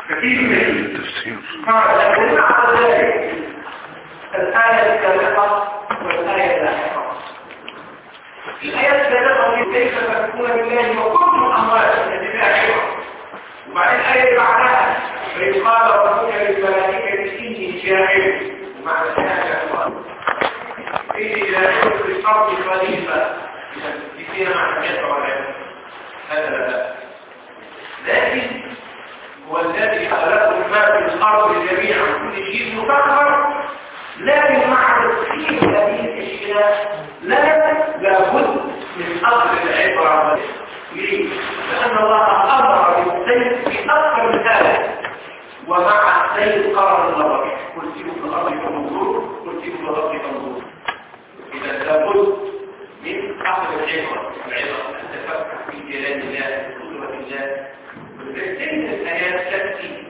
كثير من التفسير قال لكن على ذلك الآية السابقة والآية اللاحقة. الآية السابقة في كيف تكون بالله وكنتم أمواتا التي عبرة، وبعدين الآية اللي بعدها فإذ قال ربك للملائكة إني جاعل، ومعنى هذا الله إني جاعل في الأرض خليفة فيها معنى هذا لا، لكن هو الذي خلقكم ما في الأرض جميعا كل شيء مسخر، لكن مع تسخير هذه الأشياء لابد من أخذ العبرة. ليه؟ لأن الله أمر بالسير في أكثر من هذا، ومع السير قرر النظر قل سيروا في الأرض فانظروا قل سيروا في الأرض فانظروا. إذا لابد من أخذ العبرة أن تتفكر في جلال الله في قدرة الله. وتلك الآيات تأتي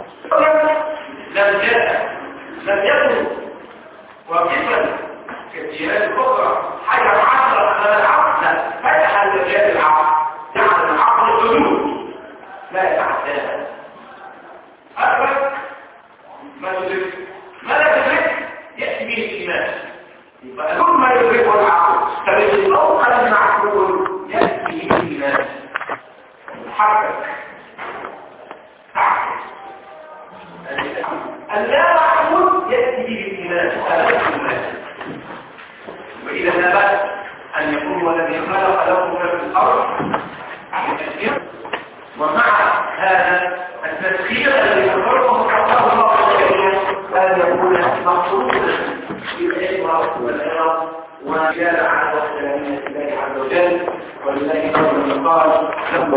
لم يكن واقفا كالجهات الأخرى حاجة عشرة على العقل، لا، فتح المجال العقل، جعل العقل حدود لا يتعداها. أدرك ما تدرك، ما لا تدرك يأتي به الإيمان. يبقى كل ما يدركه العقل فمن الأوقع المعقول يأتي به الإيمان. حركك اللا معقول يأتي به الإيمان. وإذا ثبت أن يكون والذي خلق لكم ما في الأرض ومع هذا التسخير الذي ذكره حقه الله جميعا أن يكون مقصودا في العبرة والعظة وجال على وحدانية الله عز وجل. ولله قال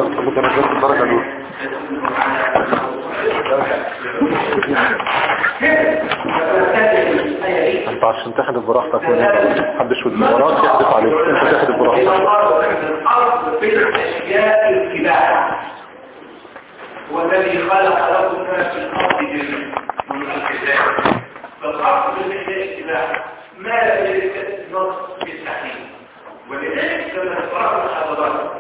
انت عشان تحدث براحتك محدش ودي وراك يحدث عليك، انت تحدث براحتك. الارض في الاشياء الكبار هو الذي خلق لكم ما في الارض جميعا من الكتاب. فالارض في الاشياء الكبار ما لا يجوز نص بالتحليل. ولذلك لما نقرأ الحضارات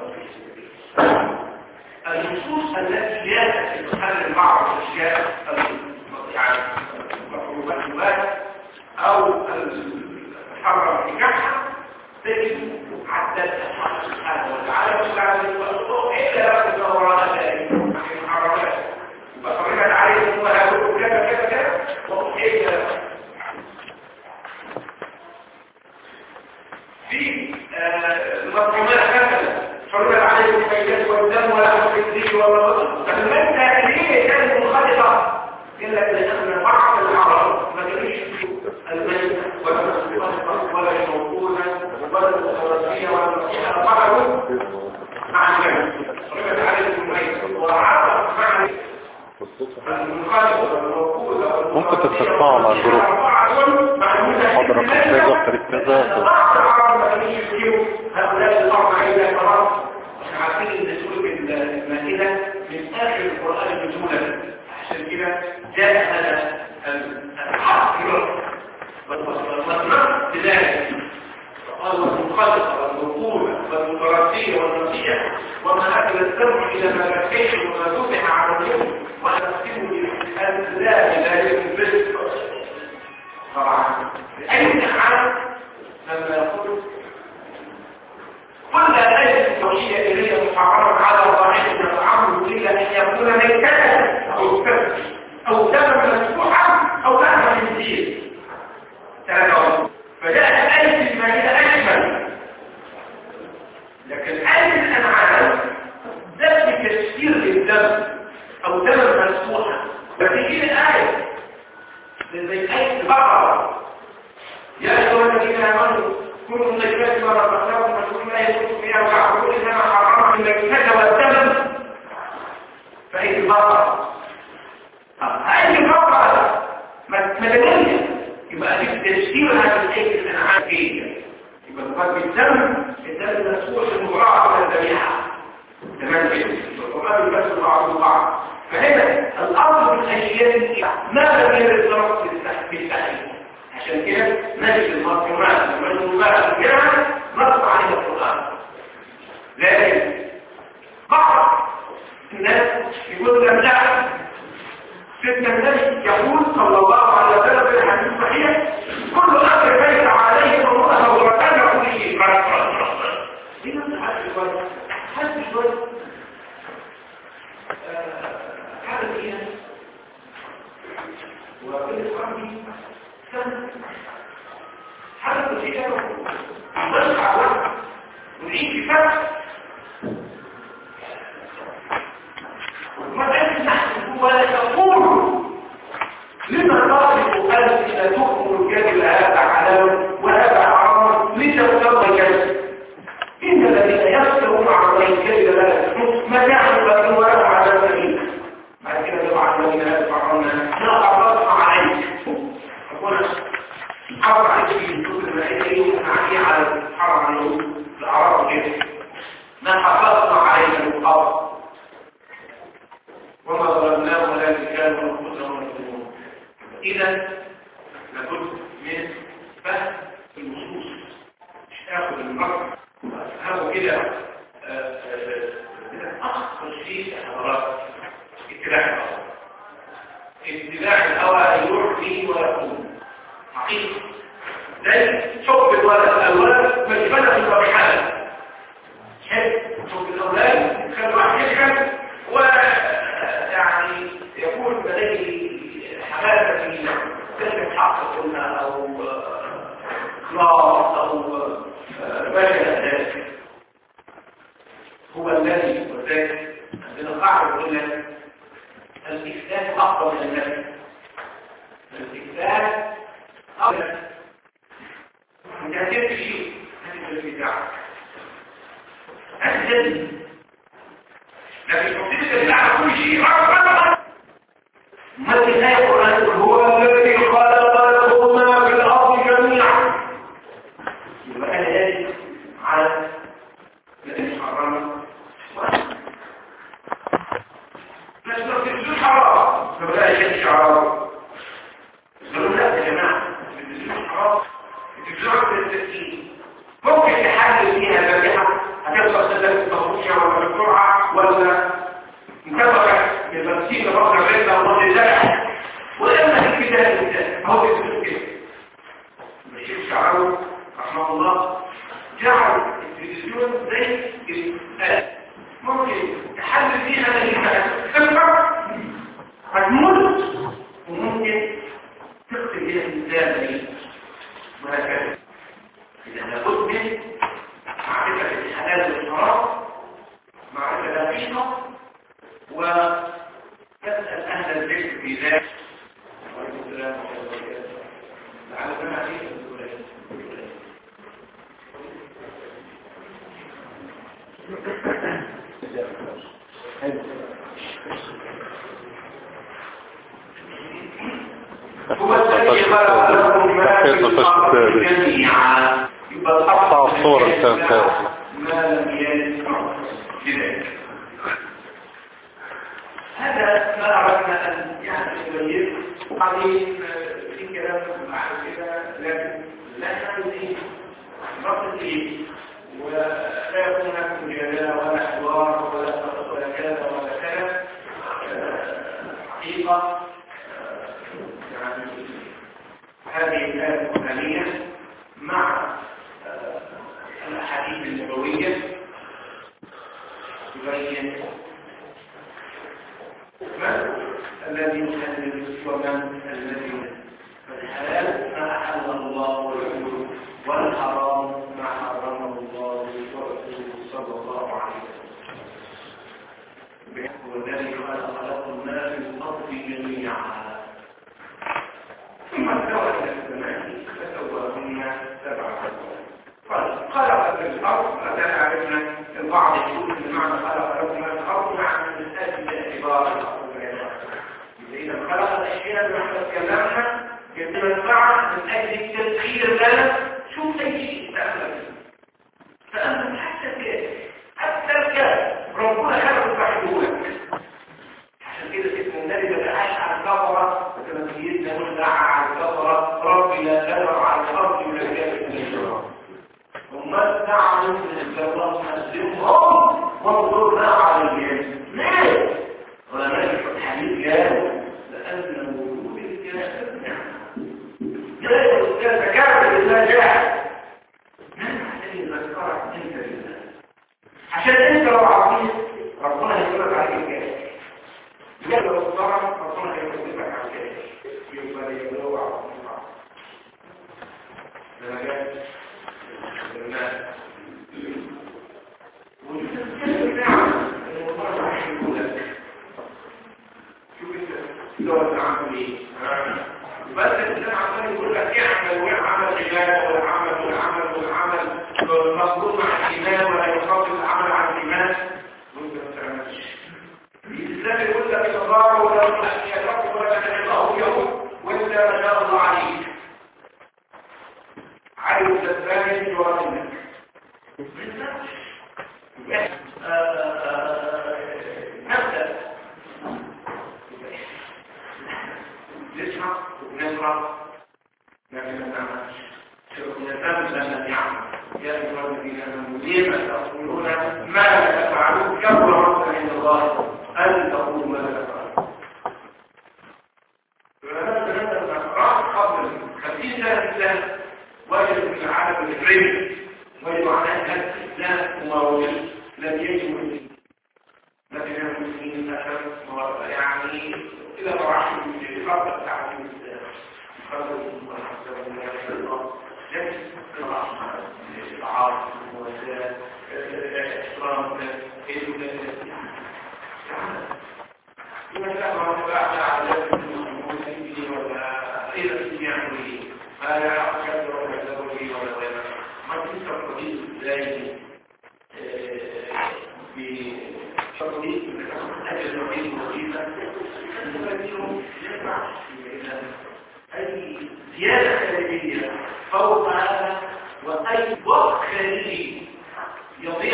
النصوص التي جاءت في تحلل بعض الاشياء المحرومات او الحرم في كحة تجد عدتها الله سبحانه وتعالى وسبحانه إلا لكم وراء ذلك نحن محرمات وفرمت عليهم وهدوكم كذا وأحيل لكم. في المطعومات هكذا فرمت عليهم الميتات والدم ولحم الخنزير والبقر، فالمادة ليه كانت منخلطة إلا لأن بعض الأعراض ما تجيش الميت ولا المصطفى ولا الموقونا ولا الثلاثية ولا المسيحة بعضوا مع الجنة. فرمت عليهم الميت وعرض مع المنخلطة والموقونا ممكن تتفقوا على الجروب حضرة كذا طريق كذا هؤلاء الأربعة إلى فرام. احنا عارفين ان سورة المائدة من آخر القرآن نزولا، عشان كده جاء هذا الحق والمصنع بذلك. فقال والمخلقة والمقولة والمترسية والمسيح وما أكل السمع إلى ما بكيش وما ذبح على اليوم ونقسمه بالأسلام لا ينبسط. طبعا بأي حال لما يقول كل آية التوحيد إليه محرمة على ضعيف التعامل إلا أن يكون ميتة أو كذب أو دم مسفوحا أو لحم خنزير. فجاءت آية المائدة أجمل، لكن آية الأنعام ذات تفسير للدم أو دم مسفوحا. فتجي الآية زي آية البقرة يا أيها الذين آمنوا كل طيبات ما رزقناكم فاشكروا لا يكون فيها ويعبدون انما حرمت الميتة والدم. فهي البقرة هذه البقرة مدنية، يبقى دي تشكيل هذه الآية الأنعام فيها. يبقى القرآن بالدم مسؤول المراعاة من الذبيحة تمام كده. والقرآن بس بعض بعض. فهنا الأمر بالأشياء ما لم يرد ضرب بالتحليل. عشان كده نجد المرحومات والمجموعات الجامعة نصب عليها القرآن. لكن بعض الناس يقول لك لا سيدنا النبي يقول صلى الله عليه وسلم في الحديث الصحيح كل امر ليس عليه فهو وكان كل شيء دي نفس الحديث شويه حدث شويه حدث ايه وكل صحابي كان حدث شيء نرجع له ونعيد بفتح وما نحن ولا تقول لما تصف أنت إذا تؤمر الكذب هذا حلال وهذا حرام لتفتر الكذب إن الذين يفترون على الكذب لا يفترون متاع لكم ولهم عذاب أليم بعد كده يضع الذين يدفعون لا أرضى عليك أقول حرم عليك في الكتب المائية ونعني على حرم عليه الأعراض كده ما حفظنا عليك المقابل وما ظلمناه ولكن كانوا انفسهم يظلمون. اذا لابد من فهم النصوص مش اخذ النص افهمه كده اخطر شيء حضرات اتباع الهوى. اتباع الهوى يروح فيه ويقوم حقيقه زي حب الولد مجبله وبحاله حب الاولاد خلي واحد يشهد ويعني يكون لديه حماسة في كلمة حق قلنا أو إخلاص أو ما شابه ذلك هو الذي وذلك عندنا قاعدة قلنا الإثبات أفضل من النفي الإثبات أفضل أنت هتبقى شيء هتبقى بتاعك هتبقى لكن تبتدي تدعى كل شيء ما في آية القرآن هو الذي خلق لكم ما في الأرض جميعا يبقى أنا آية على الذي حرمه بس لو تبتدي حرام فبقى شيء حرام قالوا لا يا جماعة تبتدي حرام تبتدي التسكين ممكن تحلل فيها ذبيحة هتوصل سلسلة التوصية ولا السرعة ولا مكبرة للمسيح بفضل الرزة والله الزرع ولما في كده الإنسان هو يقول كده الشيخ شعره رحمه الله جعل التلفزيون زي الآلة ممكن تحلل فيها نتيجة تكبر هتموت وممكن تقتل بها الإنسان وهكذا إذا لابد من معرفة الحلال والحرام معرفة دقيقة وتسأل أهل البيت في ذلك وعليكم السلام ورحمة الله وبركاته لعلنا عليه هو الذي خلق لكم ما في الأرض جميعا يبقى الصورة الثالثة ما لم يلد بذلك هذا ما أردنا أن يعني نبين وبعدين في كلام بعد كده لكن لا نعمل نصل فيه ولا يكون هناك مجادلة ولا حوار ولا كذا ولا كذا حقيقة يعني هذه الآية القرآنية مع الأحاديث النبوية تبين من الذي يحلل ومن الذي فالحلال ما أحل الله ورسوله والحرام ما حرمه الله ورسوله صلى الله عليه وسلم والذي خلق لكم ما في الأرض جميعا ثم استوى إلى السماء فسواهن سبع سماوات خلق في الأرض فلا عرفنا البعض يقول بمعنى خلق لكم الأرض مع من أجل اعتبار الأرض إذا خلق الأشياء اللي احنا اتكلمنا يتمتع من أجل التسخير لنا شوف أي شيء تعمل فأنت حتى الكلام ربنا خلق بحدولك عشان كده سيدنا النبي ما دعاش على الكفرة وكما سيدنا مش دعا على الكفرة ربي لا تذر على الأرض من الكافر من الشرار وما دعا من الله وانظرنا عليهم ليه؟ علماء الحديث قالوا لأن يلا الضرر ربنا هيكتبك على كده يبقى يدور على الضرر لما جاء الناس والتسكيل نعم الموضوع راح يقول لك شوف انت دور تعمل ايه بس الانسان عمال يقول لك اعمل واعمل عباده والعمل مفروض مع الايمان ولا يفضل العمل عن الايمان وانت ما تعملش الإسلام يقول لك الله ولا يحب ولا الله يوم وانت ما شاء الله عليك عايز تتباني جوانك نبدأ نسمع ونقرأ لكن ما نعملش نتمثل أن نعمل يا أيها الذين آمنوا لما تقولون ما لا تفعلون كبر مقتا عند الله أن تقولوا ما لا تفعلون فلما تنزل الأفراد قبل 50 سنة وجدوا في العالم الإفريقي وجدوا على أن الإسلام مروج لم يجب لكن المسلمين أشد يعني إلى مراحل في فرق التعليم الإسلام فرق الله لكن العاصم والإحترام لماذا ما بعد عادات المسلمين ولا إلى السياحة ما لا أشد ولا زوجي ولا غيره ما تنسى القديس إزاي بشرطي أجل الوحيد وظيفة المفكر يسمع أي زيادة خارجية فوق هذا وأي وقت خارجي يضيع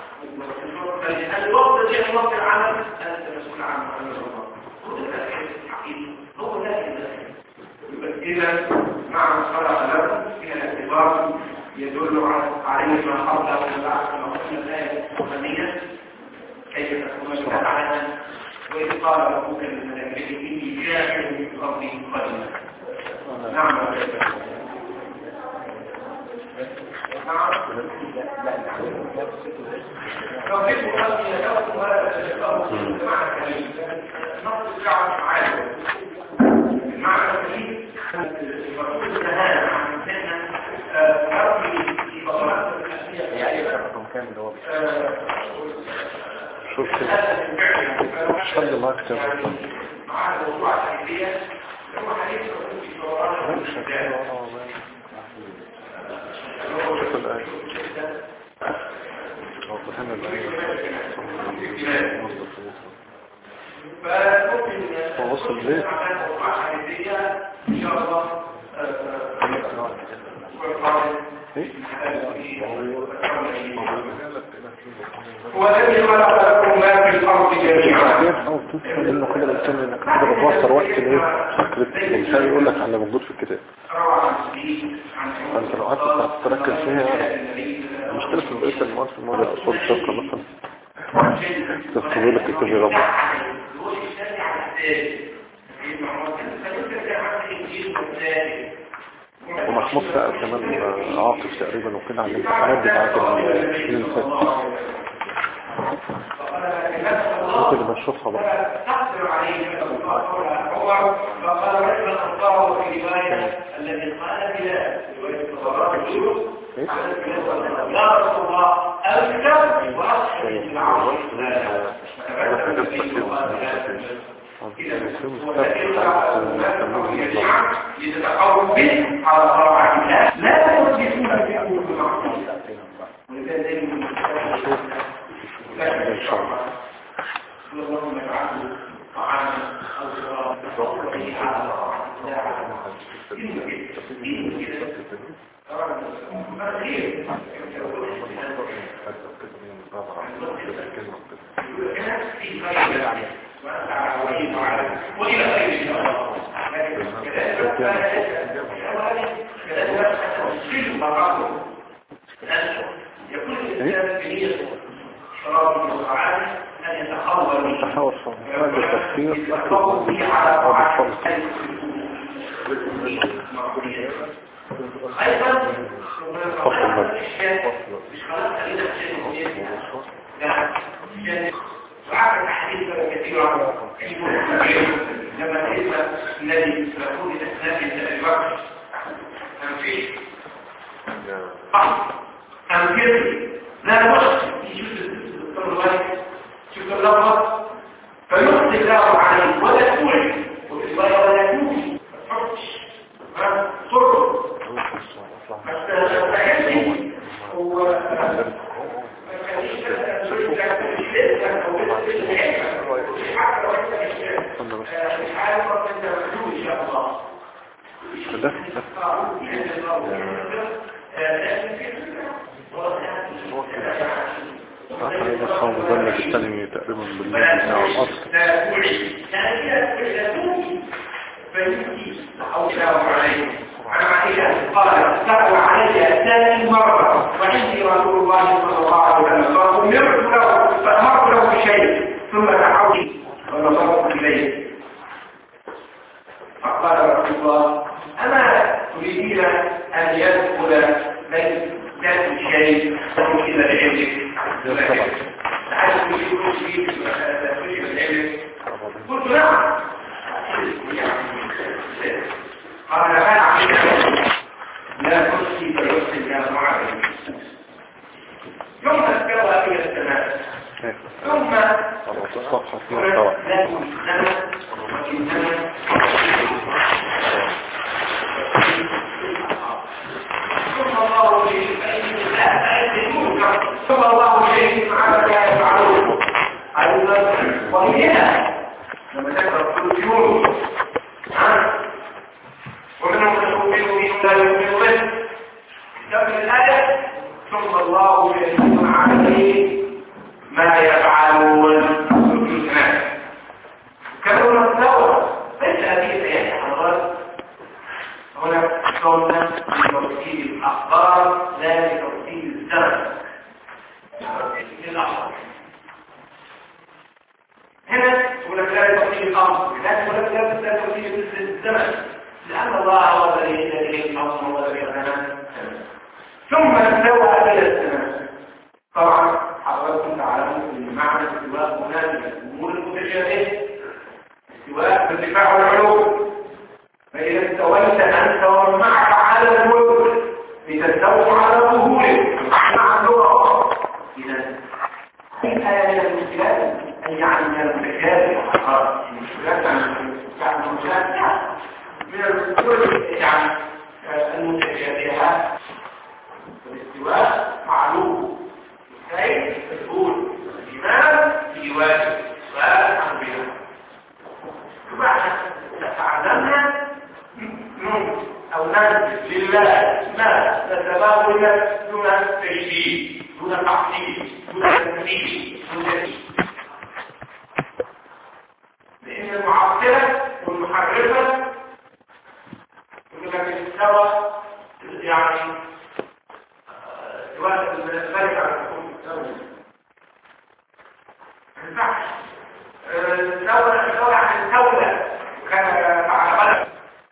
الوقت يضيع وقت العمل أنت مسؤول عنه هو ده الحقيقي هو ده إذا مع الصلاة لكم فيها الاعتبار يدل عليه ما قبله وما بعد ما قلنا الآية القرآنية كيف تكون العالم وإذ قال ربك للملائكة إني جاعل في الأرض خليفة نعم توحيد خلقي يدوم ولا تشبهه بمعنى كريم نقص الدعوة عالم المعنى الكريم المفروض النهاية عن سنة تربي في بطلات الأساسية شوف مش حد معاك كتاب مع الموضوع الحديثية هو حديث في صورات شوف الآية وضحنا الآية ووصل ليه إن شاء الله والذي خلق لكم ما في الأرض جميعا حاول تفهم انه كده الانسان انك كده بتوصل وقت ايه فكرة مش هيقول لك على موجود في الكتاب فانت لو قعدت تركز فيها المشكلة في البقية المواد في الموضوع اصول الشركة مثلا تستغل لك الكتاب ربع ومحمود سأل كمان عاطف تقريبا وكده عن الامتحانات بتاعت السنين اللي فاتت ممكن بنشوفها بقى تقدر عليه عمر فقال رجل الخطاب في رواية الذي قال بلاد رواية الصلاة الجلوس يا رسول الله أذكر وأصحب العرش يتقوم به على طاعة الله لا يوجدون في أمور المعصية ولذلك اللهم اجعله طعاما او شرابا والى خير يكون الانسان بنية شراب وطعام أن يتحول هذا التفكير أيضا وعمل أحاديث كثيرة لما كيف الذي يقول أثناء الوقت فيه أمثلة لا وقت يشوف الوقت شوف اللفظ فيخطئ له عليه ولا توعي وفي الرواية ولا توعي طرق هو هذا الصوم ظل بالتنمية تقريبا بالليل بتاع الأصل عن عائشة قال سأل علي ثاني مرة وعندي رسول الله صلى الله عليه وسلم فأمرت له بشيء ثم دعوت ونظرت إليه فقال رسول الله أما تريدين أن يدخل ذات الشيء إلى العلم قلت نعم قال ما عمله لا ترسي فيرسل يا معلم ثم استوى إلى السماء ثم الصفحة فيها سواء ثم الله شيء ثم الله شيء على ما يفعلون أيضا وهنا لما تكره الجنود ومنهم من يؤمن به لا يؤمن به كتاب الآية ثم الله يشهد عليه ما يفعلون كما نتناول ليس هذه الآيات حضرات هنا قلنا بترتيب الأخبار لا بترتيب الزمن هنا يقول لك لا بترتيب الأمر هناك يقول لك لا بترتيب الزمن لأن الله هو الذي يديه الأمر والذي يغنى ثم استوى إلى السماء طبعا حضراتكم تعلمون ان معنى الاستواء هنا من الامور المتشابهه استواء بالارتفاع والعلو فاذا استويت انت ومن معك على الملك لتستووا على ظهوره مع اللغه اذا الايه من المشكلات اي يعني من المتشابه المشكلات يعني من الامور يعني المتشابهات الاستواء معلوم كيف تقول الإمام في واجب سؤال عن بها فبعد تعلمنا أو ننزل لله ما نتباول دون تشبيه دون تحصيل دون تنفيذ دون تنفيذ لأن المعطلة والمحرفة يقول لك الاستوى يعني الواحد الملك على الحكم الدولة عن الدولة كان على بلد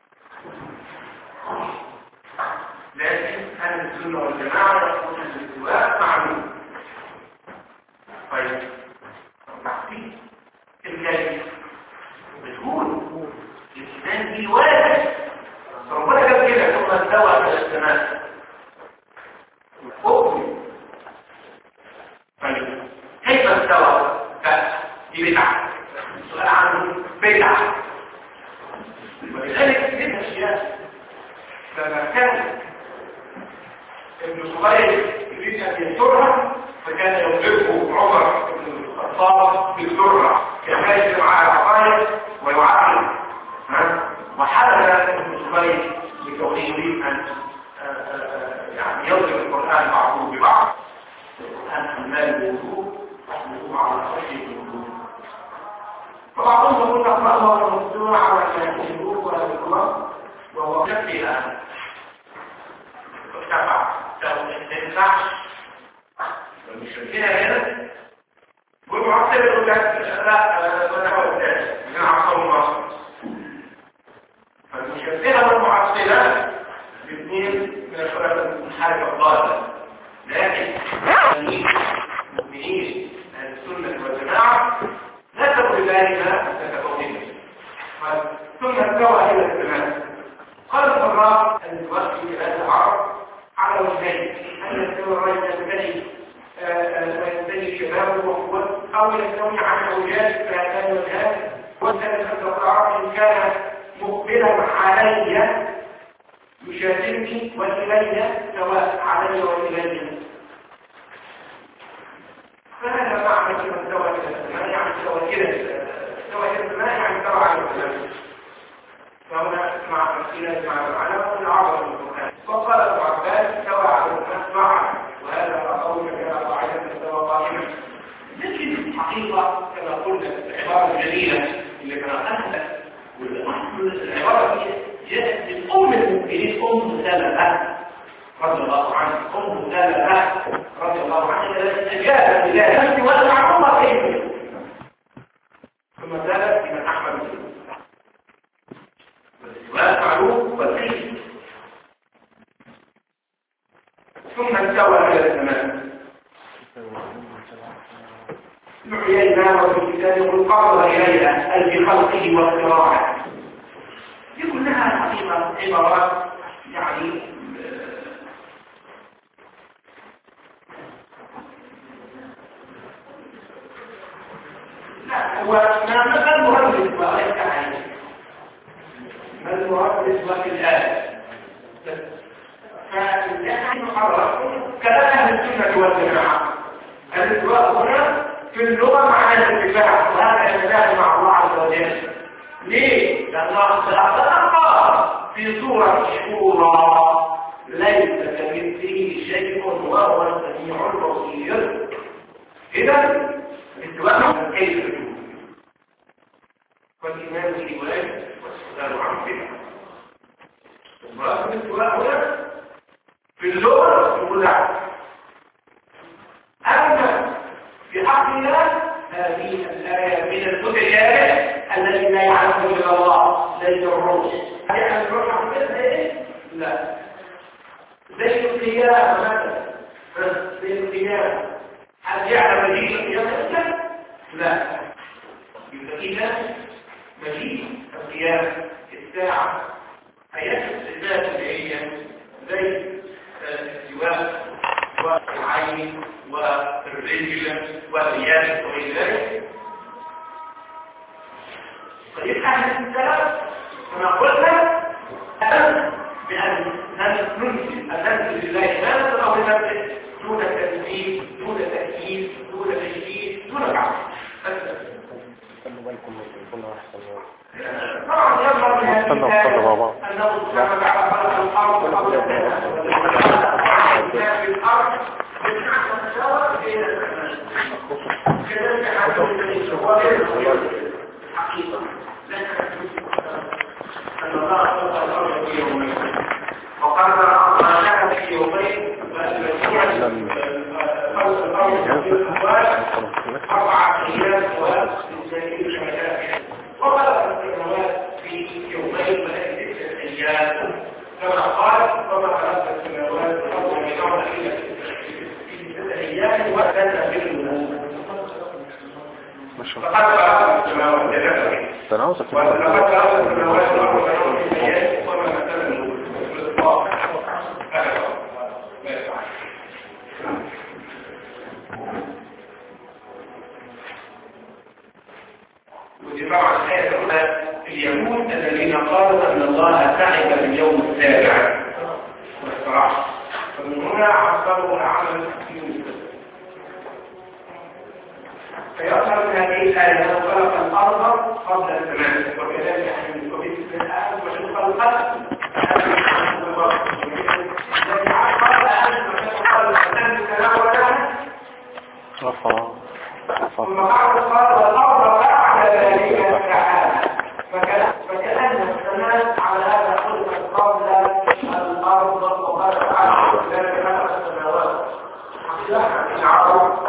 لكن أهل السنة والجماعة يقولون الاستواء معلوم طيب تحقيق الكلمة بتقول الإنسان دي واجب ربنا كان كده ثم استوى إلى السماء طيب كيف استوى دي بدعة السؤال عنه بدعة ولذلك من الأشياء لما كان ابن صغير يريد أن يسرها فكان يضربه عمر بن الخطاب بالذرة كان معاه عصاية ويعاقب وحدث ابن صغير بكونه يريد أن يعني يضرب القرآن بعضه ببعض القرآن حمال الوضوء تحمله على خشية الوضوء فبعضهم يقول نقرأه ونصدره على الوضوء ولا بالله وهو نفسها ارتفع ما ينفعش المشركين هنا والمعطل يقول لك لا انا هو الثاني من عصام مصر فالمشركين والمعطلة الاثنين من الفرق الحركة الضالة لكن المؤمنين أهل السنة والجماعة ثم استوى إلى السماء. قال الفراء أن يوحي هذا العرب على وجهين، أن يستوي الرجل وينتهي شبابه وقوته، أو يستوي عن أوجاج فهذان وجهان. والثالث أن العرب إن كان مقبلا علي يشاهدني وإلي سواء علي وإلي. فهذا معنى من استوى إلى السماء، يعني استوى إلى السماء يعني استوى على السماء. فهنا مع تفصيلات مع المعنى والعرض المقرآن. وقال ابن عباس استوى على السماء معا، وهذا قول كما قاعدة استوى قائما. لكن الحقيقة كما قلنا العبارة الجليلة اللي قرأناها والعبارة دي جاءت من أم المؤمنين أم سلمة رضي الله عنها، أم سلمة رضي الله عنها التي أجابت بذلك وأدعى الله كيف ثم زادت بمن أحمد وأفعلوه والكيف ثم استوى إلى السماء. نعيينا وفي الكتاب والقرض إليها أي بخلقه واختراعه. دي كلها حقيقة عبارات يعني لا هو ما المرد وليس عليه، ما المرد وفي الآية. فنحن نحرر كلام أهل السنة والجماعة. الاستواء هنا في اللغة معناه الاتفاق، وهذا يتفاعل مع الله عز وجل. ليه؟ لأن الله تلقى في سورة الشورى ليس كمثله شيء وهو السميع البصير. إذا الاستواء كيف يكون؟ والإيمان به واجب والسؤال عنه بدعة. الاستواء هنا في اللغة يقول أما في حق الله هذه الآية من المتشابه الذي لا يعلمه إلا الله زي الروح. يعني الروح عملتها إيه؟ لا. زي القيامة مثلا، زي القيامة هل يعلم مجيء القيامة؟ لا. يبقى إذا مجيء القيامة الساعة آيات الصفات اللي هي زي الاستواء والعين والرجل واليد وغير ذلك. طيب اهل السلام كما قلنا بان ننزل لله نازل او ننزل دون تنزيل دون تاكيد دون تشديد دون تعب. خلوا بالكم من طبعا يظهر من هذه الآية أنه سبحانه وتعالى خلق الأرض قبل في الأرض بالنحو بين السماء. كذلك حدث الحقيقة أن الله خلق الأرض في يومين وقدر أقوالها في يومين خلق الأرض في الأموال 4 أيام وإنسانية المشاكل وخلق السماوات في يومين ولكن 6 أيام كما قال وما خلق السماوات والأرض والأرض إلا في 6 أيام وأتنا بالنمو. فقد خلق السماوات ولقد خلق السماوات والأرض في 6 أيام وما مثل النمو. ودي طبعا الآية الأولى اليهود الذين قالوا أن الله تعب في اليوم السابع والصراحة، فمن هنا عصبوا العمل في يوسف. فيظهر من هذه الآية أنه خلق الأرض قبل السماء وكذلك يحمل وبيت الآن وشوف الخلق الذي قبل أن تناولها ثم قال والأرض بعد ذلك تعالى فكأن السماء على هذا خلقت قبل الأرض وقال تعالى ذلك خلق السماوات. حقيقة العرب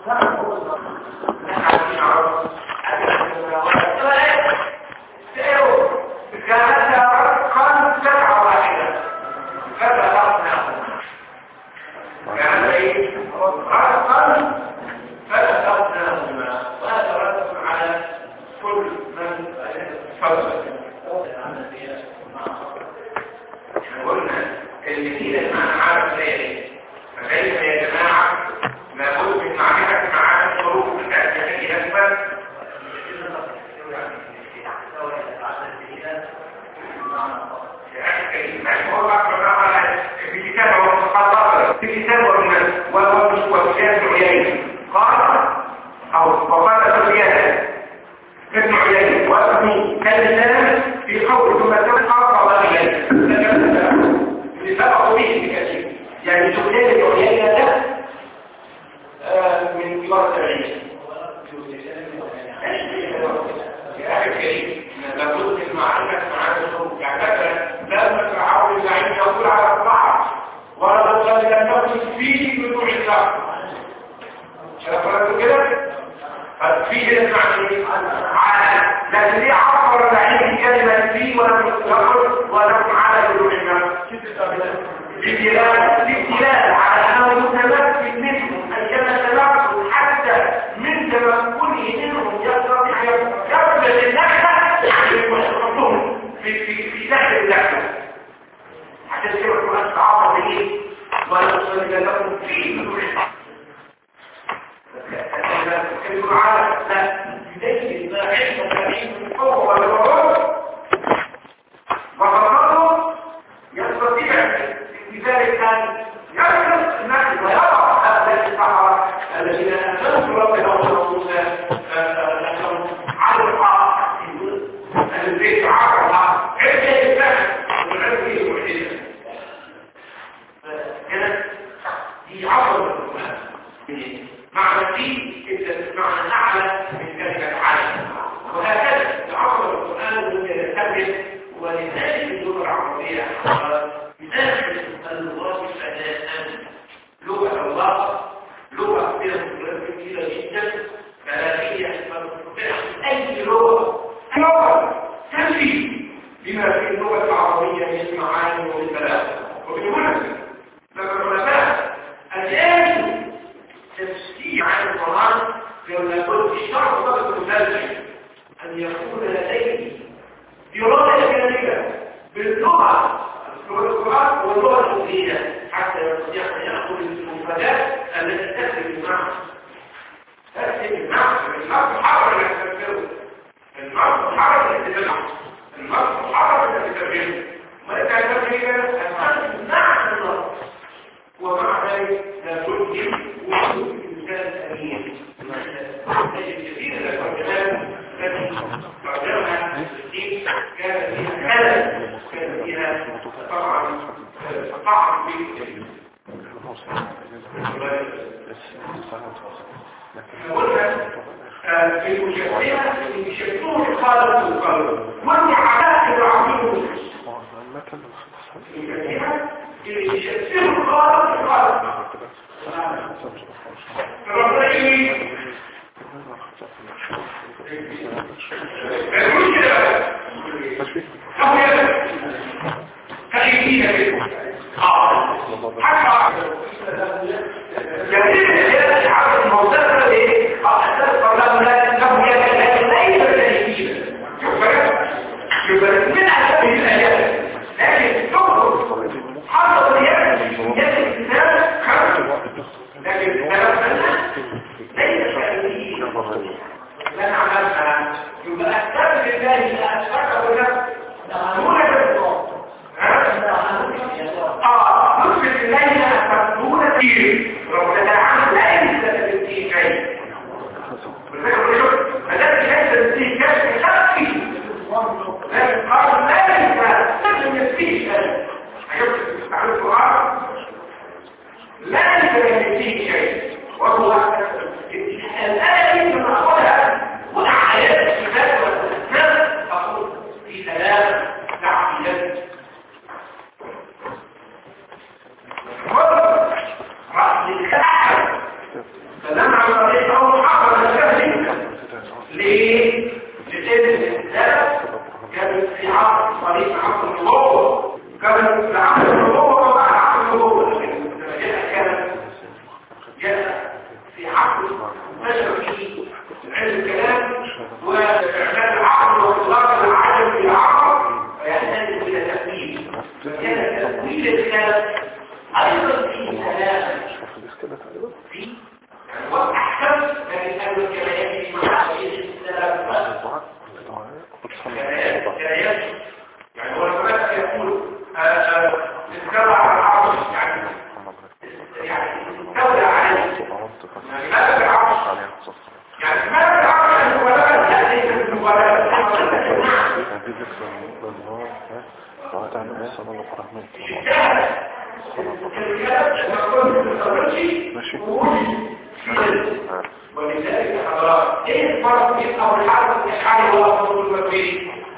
نحن العرب السماوات كانت رزقا 7 واحدة فبلغناهم. كان ايه؟ رزقا فبلغناهما وهذا رزق على كل من فضل معلومات معانا الصوت يعني مثلا لا تتعود العين يقول على الصحراء ولا تتكلم فيه بنوع الصحراء شايفوا كده ففي هنا معنى على لكن دي عبر العين كلمه فيه ولا تتكلم ولا على بنوع الصحراء بالدلالة على أنه متمكن منهم أن يتمكن حتى من تمكنه منهم يستطيع يقبل النحلة في داخل النحلة حتى يصير القرآن تعاطى به ويصل لكم فيه يقول على ليس ما علم تعليم القوة والغرور وغرره يستطيع لذلك أن يدرس الناس ويضع هذا الصحراء الذين أنزلوا ربنا موسى على الحق البيت عرضها عدة الإسلام والعلم فيه وحيدة كده دي عرض معنى فيه معنى أعلى من كلمة عالم وهكذا عرض القرآن ممكن يستخدم ولذلك اللغة العربية داخل اللغات الأداء لغة الله لغة فيها كثيرة جدا كلامية أي لغة تنفي بما في اللغة العربية من المعاني والبلاغة وبالمناسبة لما العلماء الآن تفسير عن القرآن يقول الشرع ضبط المترجم أن يكون لديه دراسة كاملة باللغة والقرآن واللغة الإنجليزية حتى يستطيع أن يأخذ المفردات التي تكتب المعنى. تكتب المعنى، المعنى محرر التي تكتبه، المعنى محرر التي تتبعه، المعنى محرر التي تتبعه، وإذا كان كذا أن المعنى النص، ومع ذلك لا تلهم وجود الإنسان الأمين. تجد كثير من الترجمات التي ترجمها الدين كان فيها كلام كان فيها طبعا طعن قلنا المشبهة يشبهون القالب والقالب والمعادات العظيم المشبهة يشبهون القالب والقالب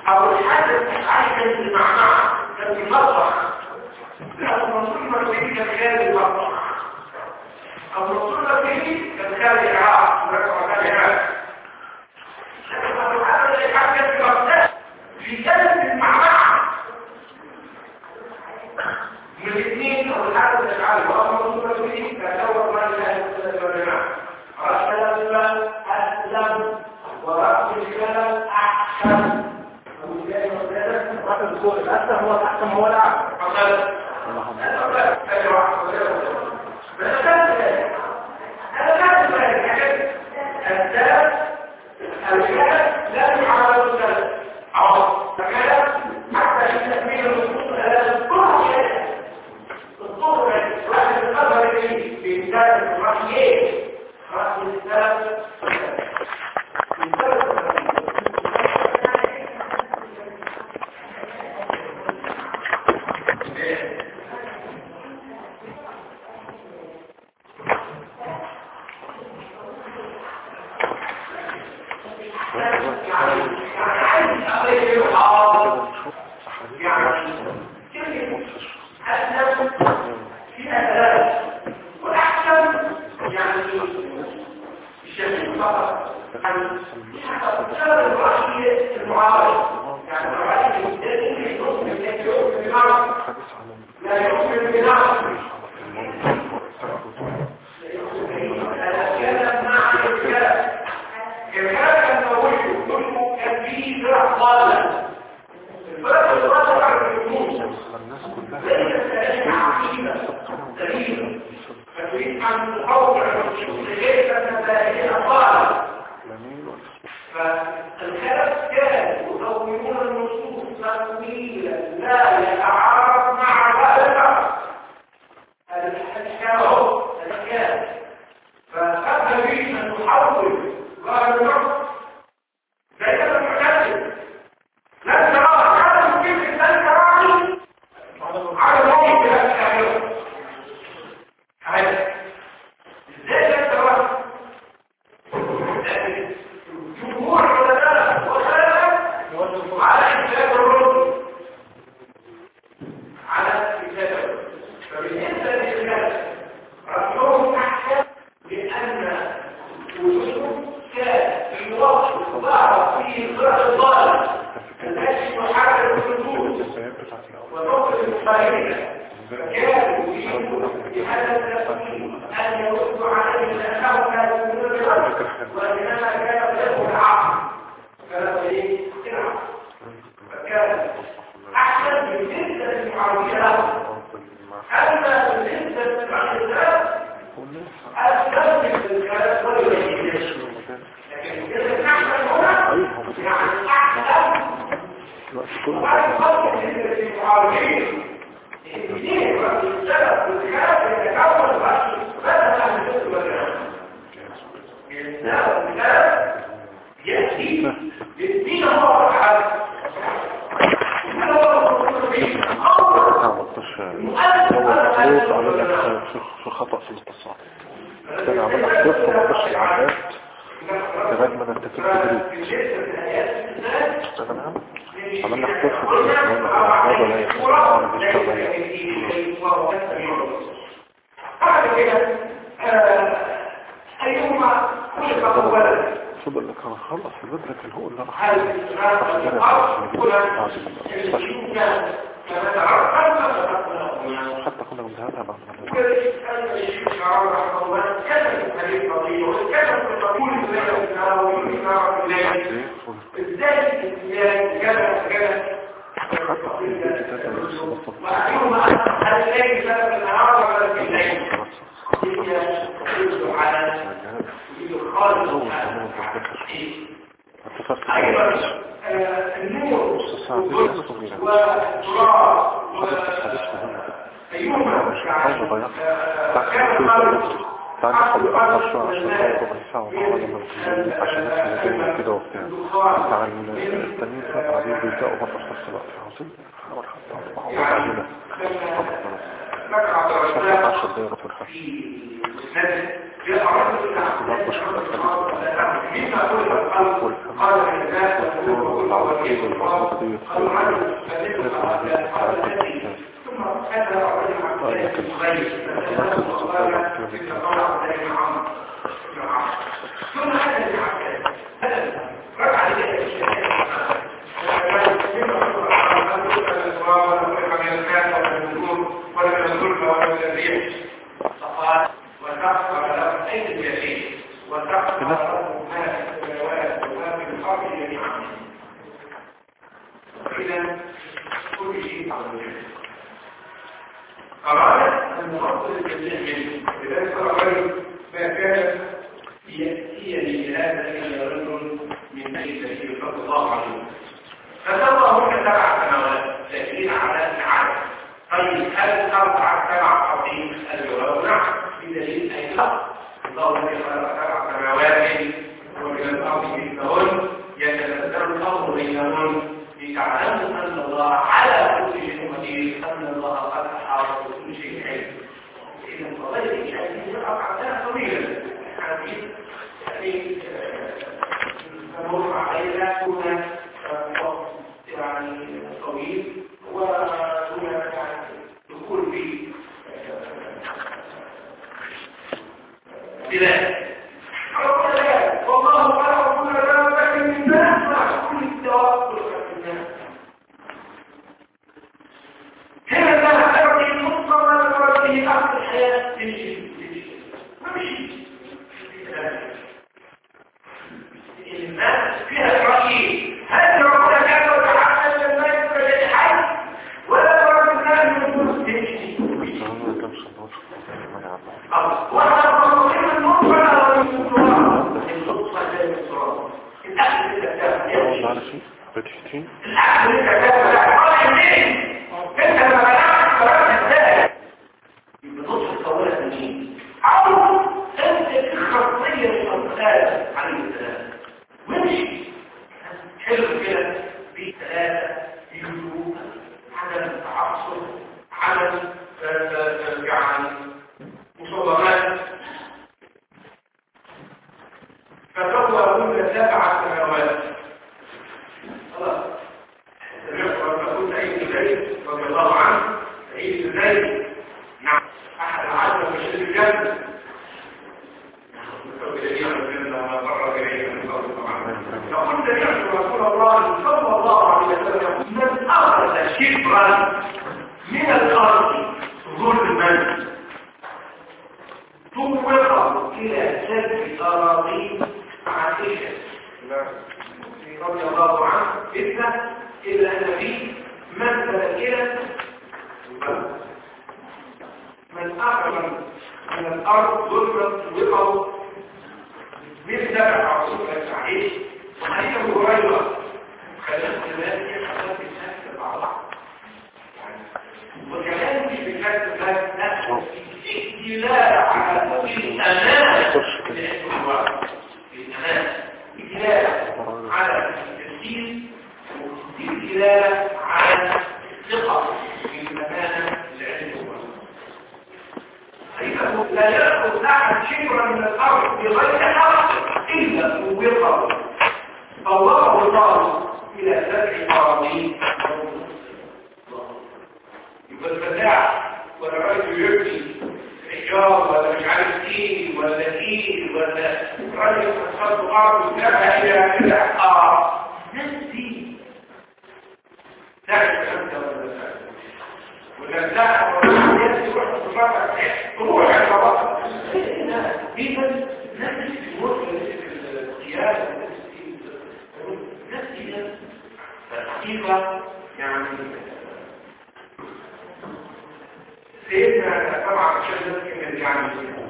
او الحدث عايز المعنى كان في المطرح لأن الرسول المرسولي كان خارج المطرح او الرسول المرسولي كان خارج العراق وكان العراق لكن ابو الحدث الحاجة في مقدس في كلمة المعنى من الاثنين او الحدث الاشعاري وهو الرسول المرسولي كان اول ما لا يستطيع أسلم ورأس الكلام أحسن رأس الكلام الأسلم هو الأحسن هو الأعلى لا يعمل الكلام فكلام حتى في تكميل النصوص الثلاثة كل شيء الصورة واحد الخبر في إنسان الرحيين رأس الإسلام التانيين 3 قاعدين بيبدأوا برضه في نفس الوقت عاوزين نحاول حتى نطبعه وبعدين 10 دقيقة في الحق والعواقب المربوطة دي أراد المفضل الجميع منه لذلك الرجل ما كان يأتيني بهذا إلا رجل من أي سبيل فضل الله عليه فسوى هنا 7 سنوات لكن على العدد طيب هل 4 قضيب الجواب نعم بدليل أي لا الله الذي خلق 7 سنوات ومن الأرض مثلهن يتنزل الأمر بينهن لتعلموا أن الله على كل شيء قدير أن الله قد أحاط بكل شيء علم إذا قضية الشيء أبعدها طويلة يعني نمر عليها هنا وقت يعني طويل وهنا دخول في بلاد والله خلق كل دابة من ماء مع كل الدواب هنا ما أرضي المطلق من أرضه أخذ الحياة تمشي الناس فيها الرأي هل ربنا كان وتحقق لما يكون للحي ولا ربنا كان يقول تمشي ولا ربنا النطفة ولا النطفة زي الصراط الأخذ الكتاب يمشي الأخذ الكتاب لا قال منين انت لما بلعت قرارات ازاي بنصف طويلة منين او انت الخطية الأمثال عليه السلام ومشي حلو كده في 3 يجوب عدم تعصب عدم يعني مصادمات فسوى منذ 7 سنوات خلاص سمعت وقت سعيد بن زيد رضي الله عنه سعيد بن زيد نعم احد العشرة من شد الجنة فقلت يا رسول الله صلى الله عليه وسلم من اخذ شبرا من الارض ظلما طوقه الى سد اراضين عائشه رضي الله عنه فتنه الا ان فيه مثل كده من اخذ من الارض ظلما طوقه مثل عصور الصحيح وحديث ابو هريره خلاف ذلك حدث الناس بعضها وكمان مش بكاس الناس نفسه استدلال على الأمان استدلال على التسليم واستدلال على الثقة في الأمانة لعلم فإنه لا يأخذ أحد شبرا من الأرض بغير حق إلا موقفه فوضعه الله إلى 7 أراضين يبقى الفتاح ولا رجل يبني حجاب ولا مش عارف ايه ولا ايه ولا رجل خد ارض وجابها الى نفسي تعرف انت ولا لا ولا يروح تفرق تروح على بعض دي نفس الموت في القياده نفس الحقيقه يعني سيدنا طبعا الشيخ كان يعني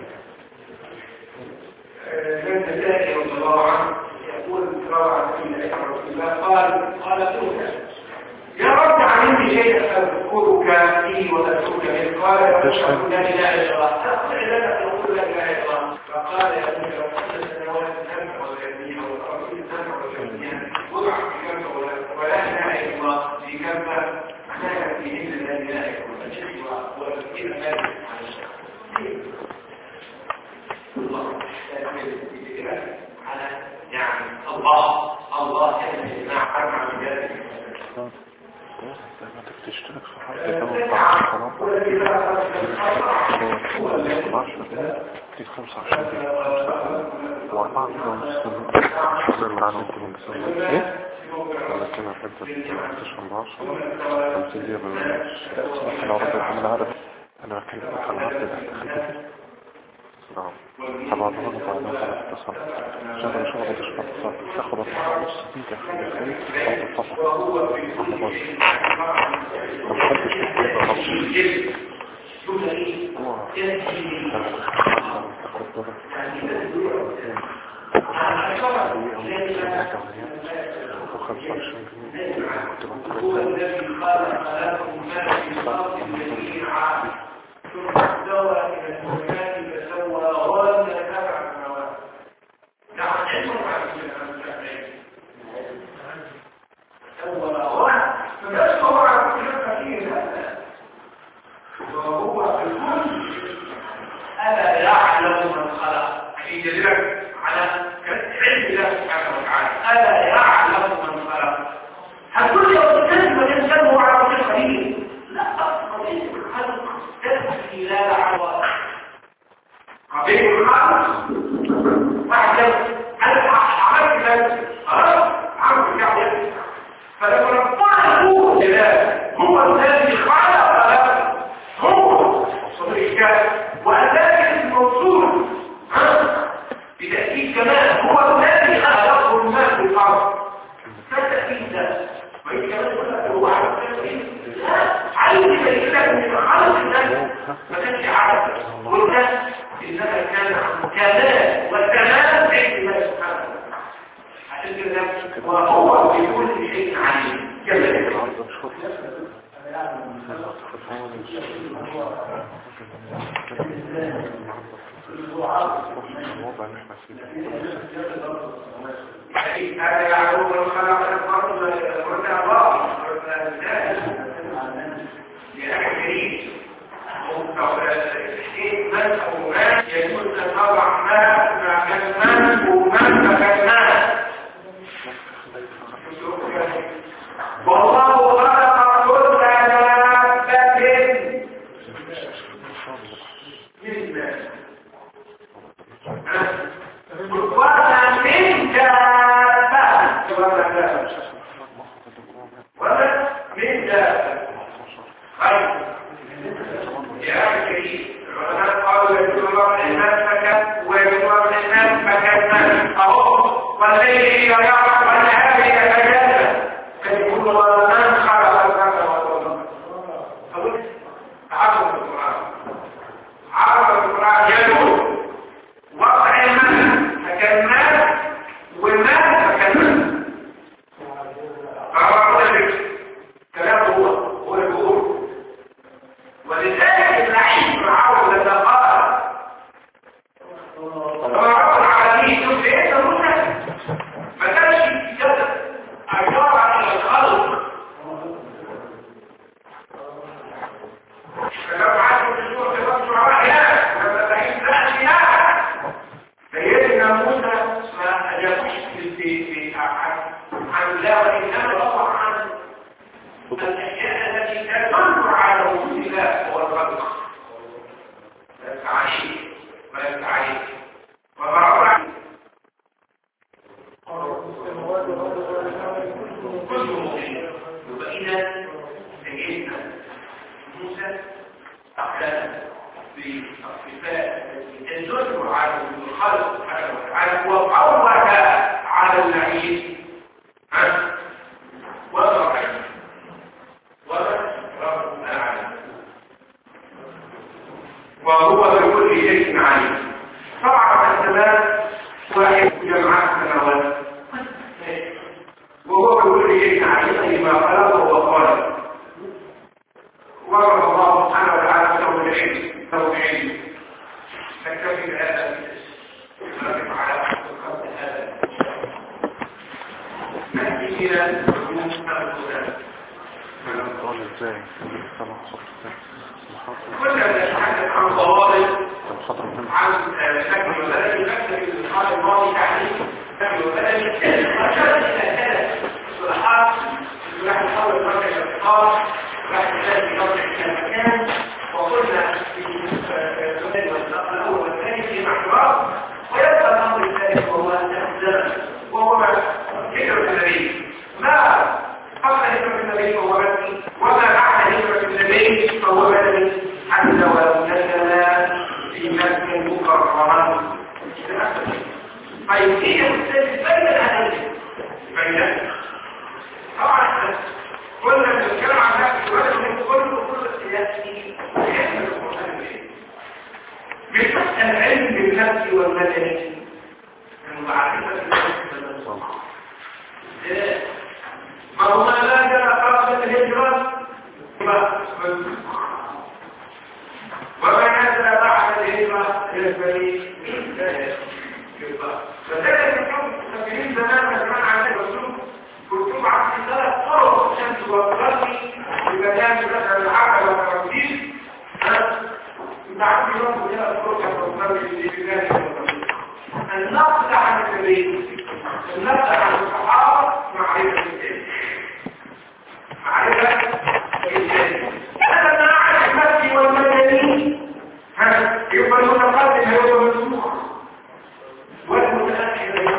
من الثاني رضي الله عنه يقول روى عن رسول الله قال يا رب علمني شيئا اذكرك فيه واذكرك منه قال يا رب لا اله الا الله تستطيع لك تقول لا اله الا الله فقال يا ابن رب السماوات السبع والارضين والارضين السبع والارضين وضع في كلمه ولا اله الا الله في كلمه معناها في علم الذي لا يكون الشيخ وكيف مالك على الشيخ الله على يعني الله يجب أن نعبر عن ذلك ما تشترك في حاجة كمان دي 25 وأربعة من عندك من سنة إيه؟ ولا كان حتى 50 دقيقة بالنص أنا ربيت من عارف أنا بكلمك على العرض ده خلتك نعم طبعا هو بعد ما اتصل شغل تشرب تاخد نص دقيقة خليك أو تتصل أحنا بس ما تحبش تكتب ألا يعلم من خلق في دليل على علم الله سبحانه وتعالى ألا يعلم من خلق هتقول لي كلمة الإنسان هو على وجه قليل لا قضية الخلق تأتي لا لعوة قضية الخلق واحد أنا عملت ذلك خلاص عملت ذلك فلما ربنا هو هو الذي خلق هو صديق وأذلك الموصول بتأكيد كمان هو الذي خلقه الماء في الأرض فالتأكيد ده وإن كمان هو على التأكيد علم بيئة من خلق الناس ما كانش عارف قلنا إنما كان عن كمال وكمال عند الله سبحانه عشان كده وهو بكل شيء عليم كمال هذا يعلم من خلق الأرض ولا الله لأنه كريم من أو ما يجوز أن نضع ما مكان ومن مكان والله خلق كل دابة وما من دابة وما من دابة خير يا كريم العلماء قالوا يجوز الله الناس مكان ويجوز الله الناس مكان أهو والليل يعرف والنهار يتجلى يقول الله من خلق الذكر والأنثى عرض القرآن يجوز وضع المال مكان مال والمال مكان مال فهو كلامه هو الجهود ولذلك اللعين فرعون لما قال فرعون عليه شوف ايه ده ما كانش كده اشار على الخلق فلو عاشوا في سورة الشعراء لما اللعين لا سيدنا موسى ما اجابوش عن الله وانما رفع عن الاشياء التي تدل على وجود الله هو الخلق التعريف والتعريف وضرب كل مؤمن وبقينا سيدنا موسى أحلام بالصفات التي تدل على وجود الخلق سبحانه وتعالى وقوة على اللعين وضرب وهو بكل شيء عليم طبعا السماء واحد جمع السماوات وهو بكل شيء عليم ما خلقه وقال وضرب الله سبحانه وتعالى له العلم نكتفي بهذا ونقف على خط هذا نأتي إلى علوم الهدى ازاي السماء حصل ازاي كنا بنتحدث عن ضوابط الخطر مهم عن شكل البلد نفسه في الحال الماضي تعليم شكل البلد أشار إلى ثلاث اصطلاحات راح نحول مركز الاتصال راح نلاقي مركز المكان وقلنا في السؤال الأول والثاني في معلومات ويبقى الأمر الثالث وهو الزمن وهو هجرة النبي ما قبل هجرة النبي فهو مكي وما بعد هجرة النبي فهو مدني حتى ولو نزل في مكة مكرما. طيب هي بين الأهلين بين طبعا كنا بنتكلم عن نفس الوزن كل السياسي مش العلم بالنفس والمدني المعرفة ما هو لا جرى قرابة الهجرة وما نزل بعد الهجرة إلى البريد فذلك الحكم تفكيرين زمان كمان عن الرسول كنتم عن ثلاث طرق الشمس والغربي بمكان مثلا العقل والترتيب تعرف يوم ثلاث طرق الغربي في بلاد النقل عن النبي النقل عن الصحابة معرفة الإنسان معرفة الإنسان هذا ما عرف المكي والمدني يبقى المتقدم هو المسموح والمتأخر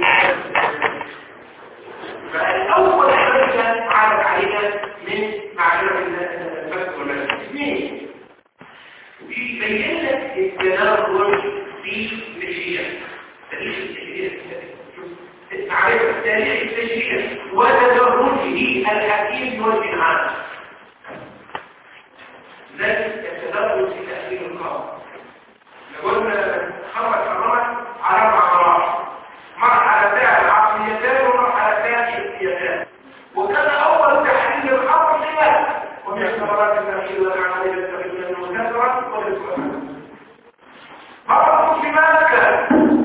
فالأول حاجة عارف عليها من معرفة المكي والمدني اثنين بيبين لك التناول في مشيئة معرفة التاريخ التشريعي وتدرجه الحكيم والجنعان ذلك التدرج في تأثير القوم لقلنا خمس مرات على 4 مراحل مرحلتان عقليتان ومرحلتان حسيتان وكان أول تحليل الخمر خلاف ومن الثمرات التأثير والعملية التغيير المكثرة والإسلام مرة في مالك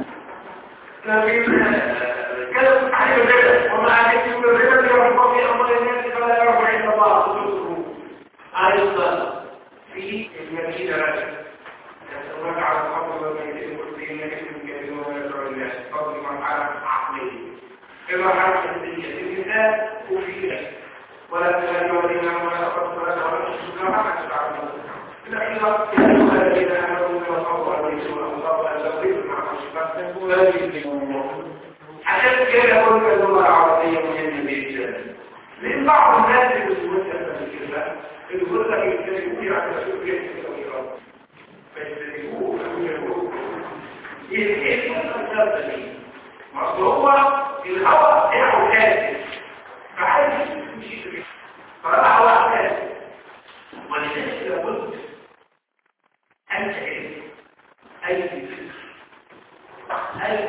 كانت تحليل الربا وما عليكم بالربا يرفض في أمر الناس فلا يرفع عند الله خصوصه أيضا في المدينة رجل يتوقع على الخطر والميتين والدين يكتب كثيرون ويدعو الناس فضل مرحلة عقلية في مرحلة حسية في النساء وفي ولا تلاقوا الإمام ولا تقصد ولا تقصد ولا تقصد الأخيرة يجب الذين أمروا من الخطر والميتين والأنصار الأزوين مع الشباب ولا يجب عشان كده يقول اللغة العربية مهمة جدا لأن بعض الناس اللي بيسموها الكلمة اللي بيقول لك يستجيبوا على الأسلوب يستجيبوا فيستجيبوا فيقولوا ايه الأسلوب دي؟ ما هو الهواء بتاعه كاسد فعايز يمشي فراح هواء كاسد ولذلك لابد أن تعرف أي فكر أي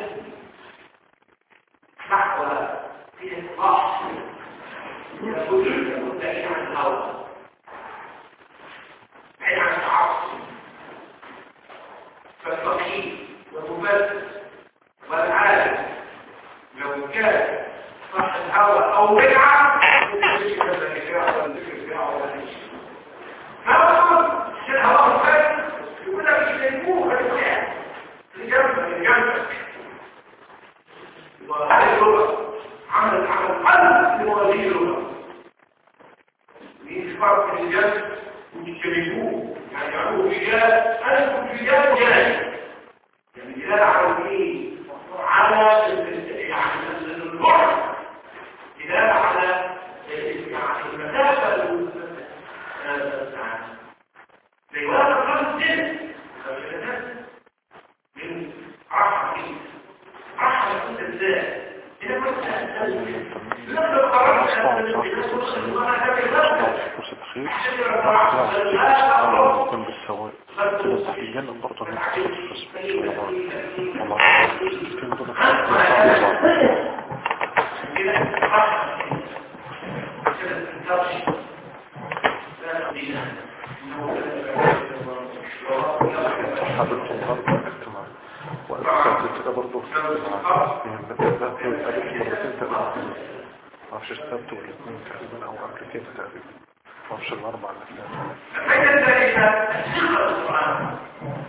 محور في الإصلاح لابد بعيد عن الهوى بعيد عن التعصب فالفقيه والمبادر والعالم لو كان صح الهوى أو بدعة يمكن أن الذكر والذكر ولا شيء هذا الهوى الخير يقول لك يسلموه بالفعل الجنة وهذه اللغة عمل قلب لموازين اللغة فرق الرجال ويجتمعوه يعني يعملوا رجال أنتم رجال جاي يعني رجال على ايه؟ على يعني البعد رجال على المسافة زي وقت الخمس سنة من عشر كنت ازاي إذا كنت لما قررت يكون بالسواء تنزح الجنة برضه انك تاخد القسم حضرت الغرب اجتماع وأكثر كده برضه قابلت مرتين تقريبا معرفش السبت والاثنين تقريبا او قبل كده تقريبا مش الاربع الاسلام. الحاجه الثالثه الثقه بالقران.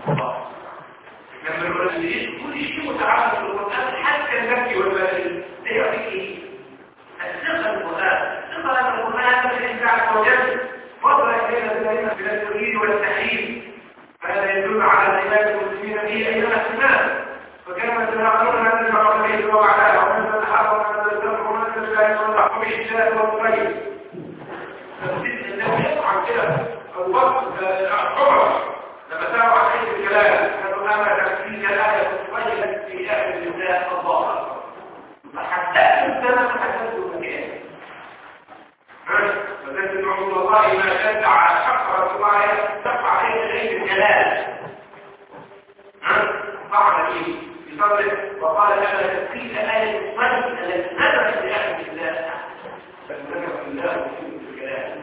لما نقول كل شيء متعلق بالقران حتى المكي والباقي ده يعطيك ايه؟ الثقه بالقران. الثقه بالقران من الله عز وجل فضل الينا بالعلم بلا التغيير ولا التحريم. فهذا يدل على عباد المسلمين فيه ايام الاحتمال. فكما تلاقون ان المعروف به وعلى ومن تتحرر ومن تتبع ومن تتبع ومن بالشتاء والصيف. انه يفعل كده الوقت العمر لما سمعوا عن حيث الكلام قالوا اما تكفيك الايه الطيبه في اخر النساء الظاهر فحدثت السنه فحدثت المكان. فذلك نعوذ الله ما شد على حق رسول الله تقع عليه حيث الكلام. بعد ايه بصدره وقال اما تكفيك الايه الطيبه التي نزلت في اخر النساء فنزلت الله في الكلام.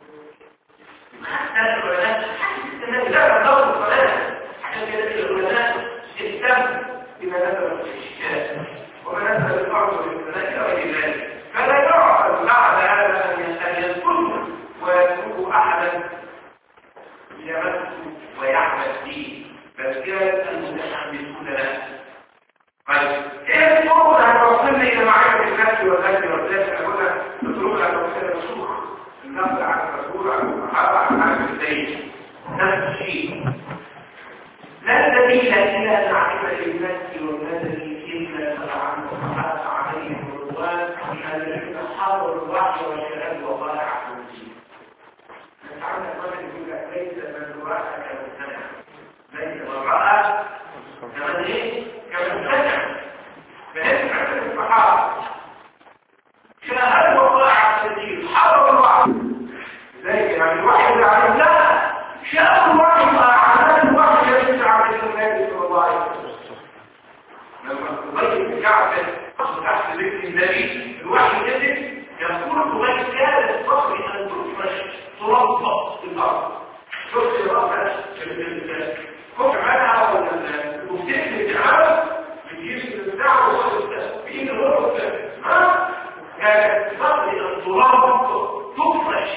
حتى العلماء لا تدور الصلاة عشان كده العلماء اهتم بما نزل في الشتاء وما نزل الأرض بالسماء إلى غير ذلك. فلا يعقل بعد هذا أن يذكره ويتركه أحدا يمسه ويعمل فيه بل كان المتحمسون له. طيب ايه الطرق اللي هتوصلنا الى معرفه النفس والذات والذات؟ قلنا الطرق اللي هتوصلنا للسوق النقل عن الرسول عن الصحابه عن عالم الدين. نفس الشيء لا سبيل الى معرفه النفس والذات الا فعنه وحث عليه الرضوان الذين حاضروا الوحي والشهاده وقال عن الدين. انت عندك مثلا يقول لك ليس من راى كمستمع، ليس من راى كمن ايه؟ كمستمع. فهذه عندك الصحابه شاهدوا وقال عن الدين حاضروا الوحي ذلك يعني الوحي اللي عليه لا شاهدوا الوحي وعلى الوحي الذي عليه النبي صلى الله عليه وسلم. لما تغير الكعبه تحت ذكر النبي الوحي الذي يقول تغير كان الصخر ان تفرش تربط في الارض تفرش راسها كف عنها وتفتح العالم بيجيب الدعوه والاسلام بيجي الغرب ها كانت الصخر ان تربط تفرش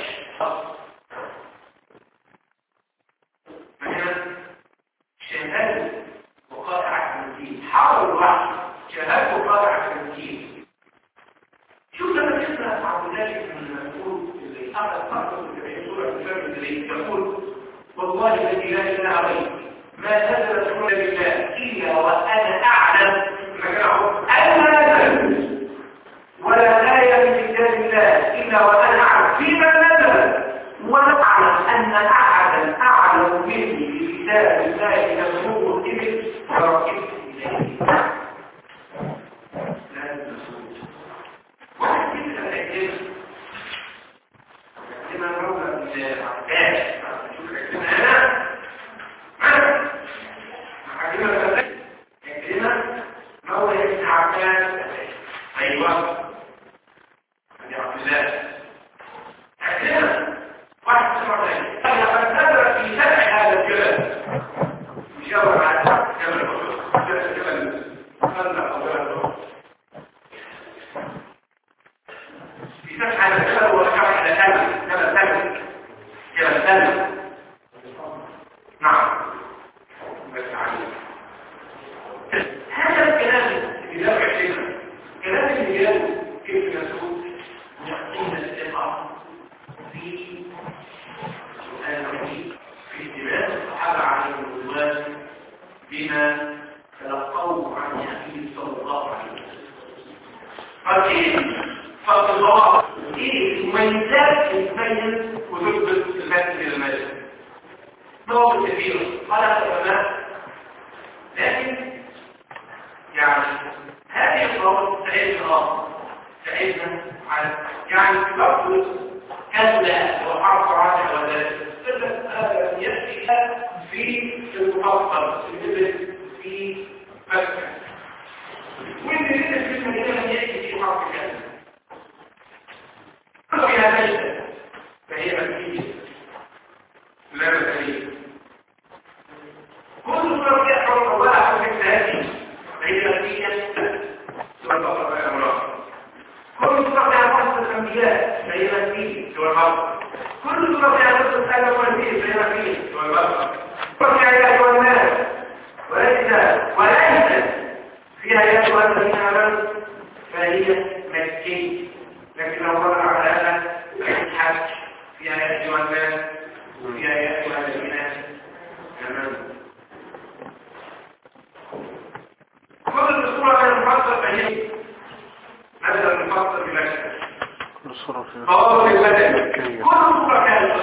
شهادة وقائع الدين حاول الوحي شهادة وقائع الدين. شوف لما تسمع عبد الله بن مسعود اللي أخذ فرقه في سورة الفجر اللي يقول والله الذي لا إله غيره ما نزلت سورة بالله إلا وأنا أعلم أنها نزلت ولا آية من كتاب الله إلا وأنا أعلم فيما نزلت ونعلم أن أحدا أعلم مني في كتاب الله يسوع الإبل ورقبت إليه. لا المسعود واحد كده الأجهزة كما نقول بالعباس شوف الأجهزة هنا حكيمة الأجهزة مولى ابن عباس أيوة يا عبد الله أجهزة واحد سمع ذلك لقد نزل في سمع هذا الجبل يشاور على جبل خلق أولاده في سمع هذا الجبل ورجع إلى جبل ثلج نعم بس عليه هذا الكلام اللي لا يحسنه كلام اللي جاء كيف يسوق يعطينا الثقة في في اتباع الصحابة عليهم الرضوان بما تلقوه عن النبي صلى الله عليه وسلم. فكيف فالضوابط ايه المميزات اللي تبين وتثبت المتن للمجد؟ ضوابط كثيرة قال العلماء لكن يعني هذه الضوابط تعيشنا على يعني لفظ كلا وحرف راجع وذلك يأتي في المحصل في مكة وإن كده في المدينة يأتي في حرف كلا فيها مجد فهي مكية لا مثالية كل صورة يحرم أولها حرف الثاني فهي مكية سورة البقرة والعمران كل صورة يحرم الأنبياء فهي مكية سورة البقرة كل سورة فيها نفس الآية والفيل زي ما فيه فيها يا أيها الناس وليس فيها يا أيها الذين آمنوا فهي مكية لكن لو مرة على هذا الحج فيها يا أيها الناس وفيها يا أيها الذين آمنوا كل سورة من المفصل فهي مثلا المفصل بمشهد كل صورة فيها قوله بالبدن كل صورة كانت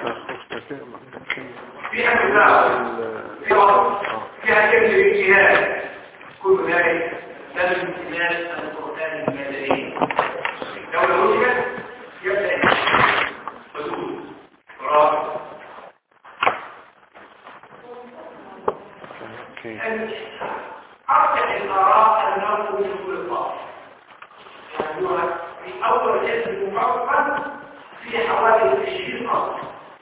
فيها مثال فيها وقت فيها كلمة اجتهاد كل ذلك لازم امتثال القرآن المدني لو وجدت يبدأ حدود رابع أرجع الآراء المرء من كل الطاقة يعني هو في أول اسم مفصل في حوالي 20 نص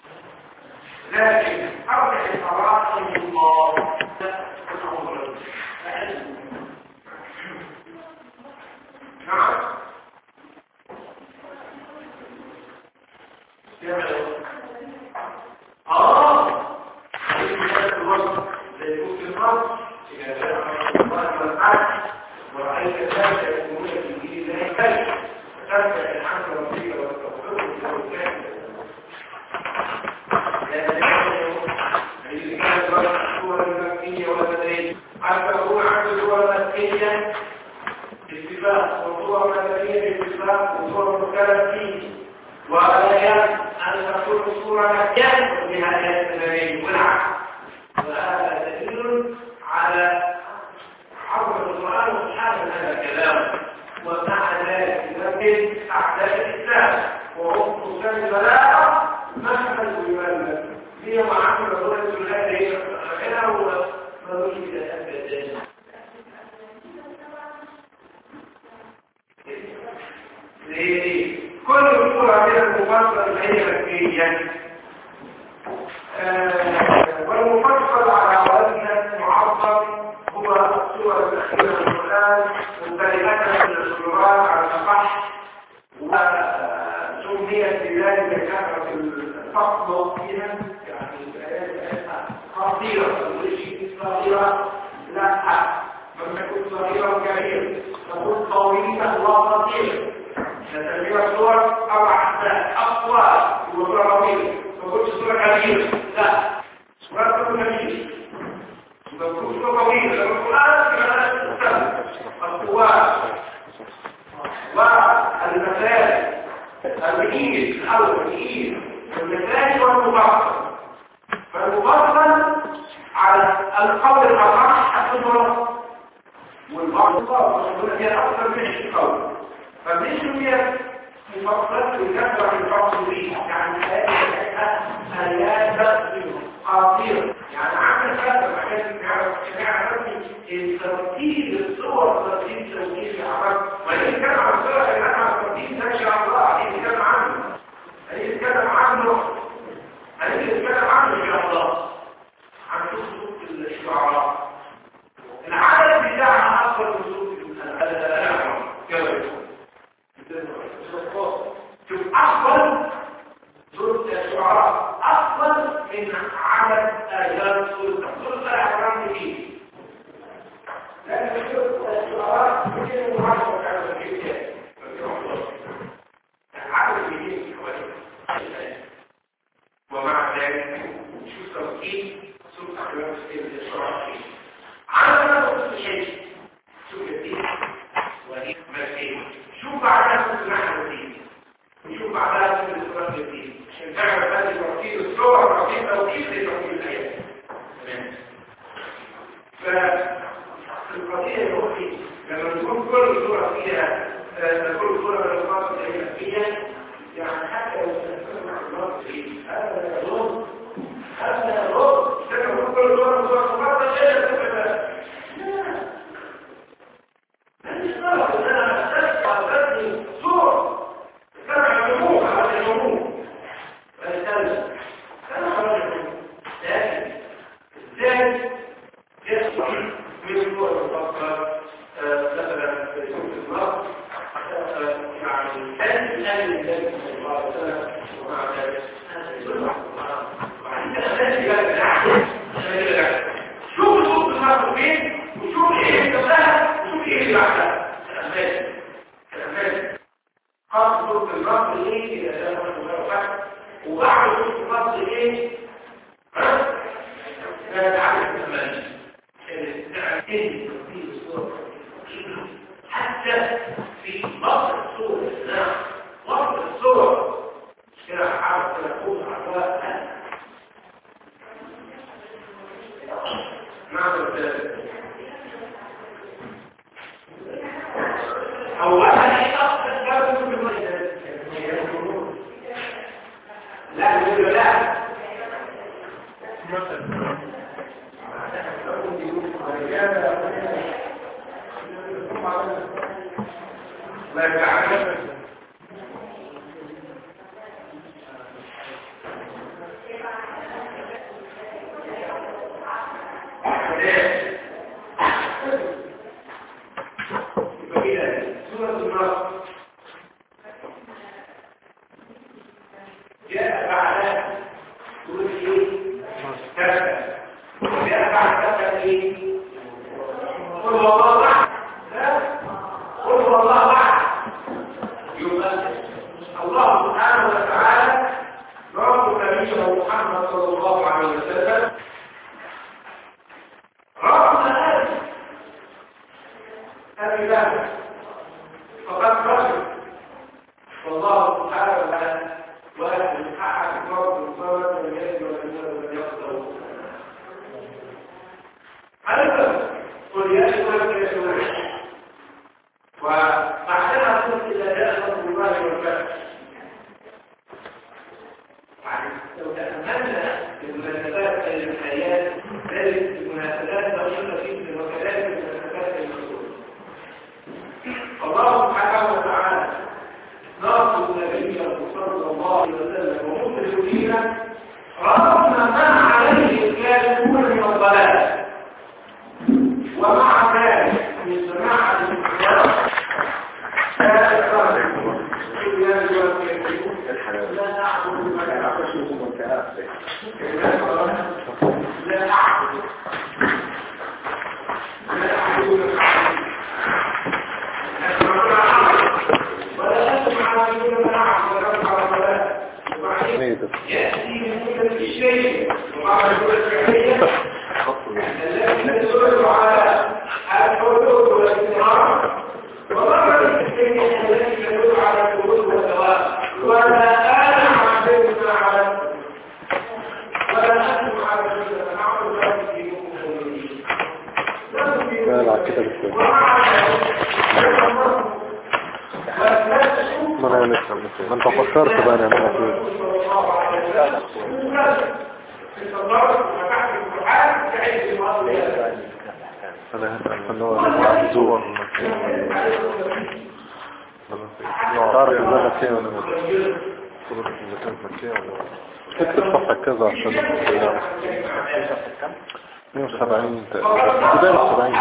لكن أرجع الآراء من الله نعم ورأيت ذلك يكونون في دين الله كيف فتبع الحمد ربك والتوفيق والتوفيق الذي كانت الصورة المكية والمدنية حتى تكون عند الصورة المكية باتفاق والصورة المدنية باتفاق والصورة المكلفية وآيات أن تكون الصورة مكية بها آيات المدنية والعكس وهذا دليل على عظمة القرآن سبحانه هذا الكلام ومع ذلك يمكن أعداء الإسلام وهم قسام البلاغة محمد ويملك هي معامل رسولة الله هي الأخيرة ومروج إلى أبدا كل صورة من المفصل هي مكية والمفصل على وزن معظم هو الصور الأخيرة من القرآن مختلفة من الصورات على الصح وسميت بذلك كثرة الفصل فيها يعني خطيرة صغيرة لا لم تكن صغيرة كبيرة تكون طويلة وخطيرة تسميها الصور أربع أحداث أطوال وصورة طويلة تكون صورة كبيرة لا صورة تكون كبيرة تكون صورة طويلة القرآن كما تستمر الطوال والمثال الإيد الأول الإيد المثال والمفصل فالمفصل على القول الأصح أكثر والبعض الصلاة هي أكثر من القول فمش هي مفصلة الكثرة الفصل دي يعني آيات قصيرة يعني عامل كثرة عشان نعرف الترتيب الصور ترتيب توجيه الأعمال وإن كان عن صورة إنها ترتيب ما شاء الله عليه كلام عنه هيتكلم عنه إن شاء الله عن صوت الشعراء العدد بتاعها أكثر من صوت الأعمال شوف أفضل صوت الشعراء أفضل من عدد آيات صوت الأعمال فيه لأن الشعراء كثير معاشرة على الكتاب العدد بيجي حوالي ومع ذلك شوف توكيد صوت أحلام الشعراء فيه عندنا نقطة شيء شوف الدين وهي مرسية شوف بعدها صوت النحو الدين وشوف بعدها صوت الصورة الدين عشان تعرف هذه توكيد الصور توكيد لتوكيد الآيات فالقضية الأخرى لما تكون كل صورة فيها كل صورة من الألفاظ الإلهية يعني حتى لو تستمع الله فيه هذا يظن لما تكون كل صورة من صورة لا مش غلط ان انا استثني صور استمع الجمهور على الجمهور فالتالي انا خرج لكن ازاي يصبح من صور المفكر مثلا في سوق النص يعني كان النبي صلى الله عليه وسلم ومع ذلك بعض الصفات ايه؟ لا تعرف الثمانية تعرفين في الصورة حتى في وقت الصورة نعم وقت الصورة كده حرف تكون عطاء معنى الثالث أولا هي أصل الجو من المجال لا يقول لا لا يتعلم سورة النصر جاء بعدها تقول ايه كذا جاء بعدها ايه قل والله احد قل والله احد يبقى الله سبحانه وتعالى رب نبيه محمد صلى الله عليه وسلم ربنا هذه فقد رجل والله سبحانه وتعالى واحد احد رب الصمد ولم يلد ولم يولد ولم يكن له ايضا قل يا ايها الكافرون وبعدها قلت اذا جاء نصر الله والفتح لو تاملنا المناسبات بين الحياه ذلك المناسبات دقيقه جدا وكذلك المناسبات بين الرسول الله سبحانه وتعالى ناصر نبيه صلى الله عليه وسلم ومخرج دينه رغم ما عليه الكافرون من الضلال ومع ذلك من جماعه الاسلام لا نعبد ما تعبدون لا نعبد يأتي من كل الشيء ومع الفعلية التي تدل على الحدود والاستمرار ومرة التي تدل على الحدود والثواب ولا أنا مع بيتنا على ولا أنتم على بيتنا نعمل ذلك في يوم لا لا كده بكتير ما انا لسه ما انت فكرت بقى نعملها فين انا هسأل ان هو زور تعرف ان انا مكيه ولا مكيه ولا اكتب صفحة كذا عشان 170 بداية 70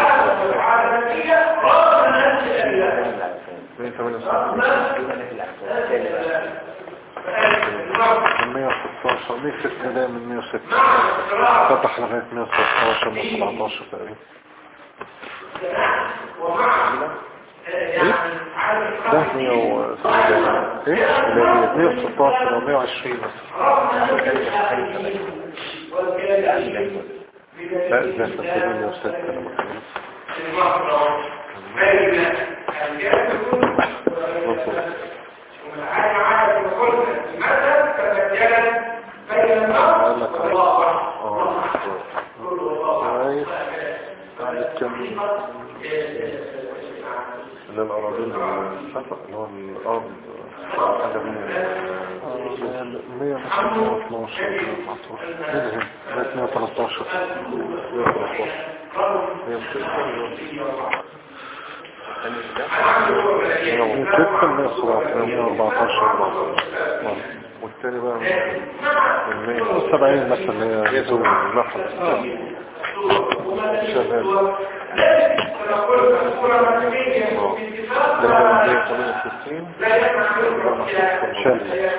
116 106 ده من 106 فتح لغاية 116 من 17 تقريبا ده 116 و 120 لا ده 106 لما كان الأراضين السفق اللي هو الأرض حاجة من 112 113 والتاني بقى من 170 مثلا هي زوج النحل شغال ده 168 شمس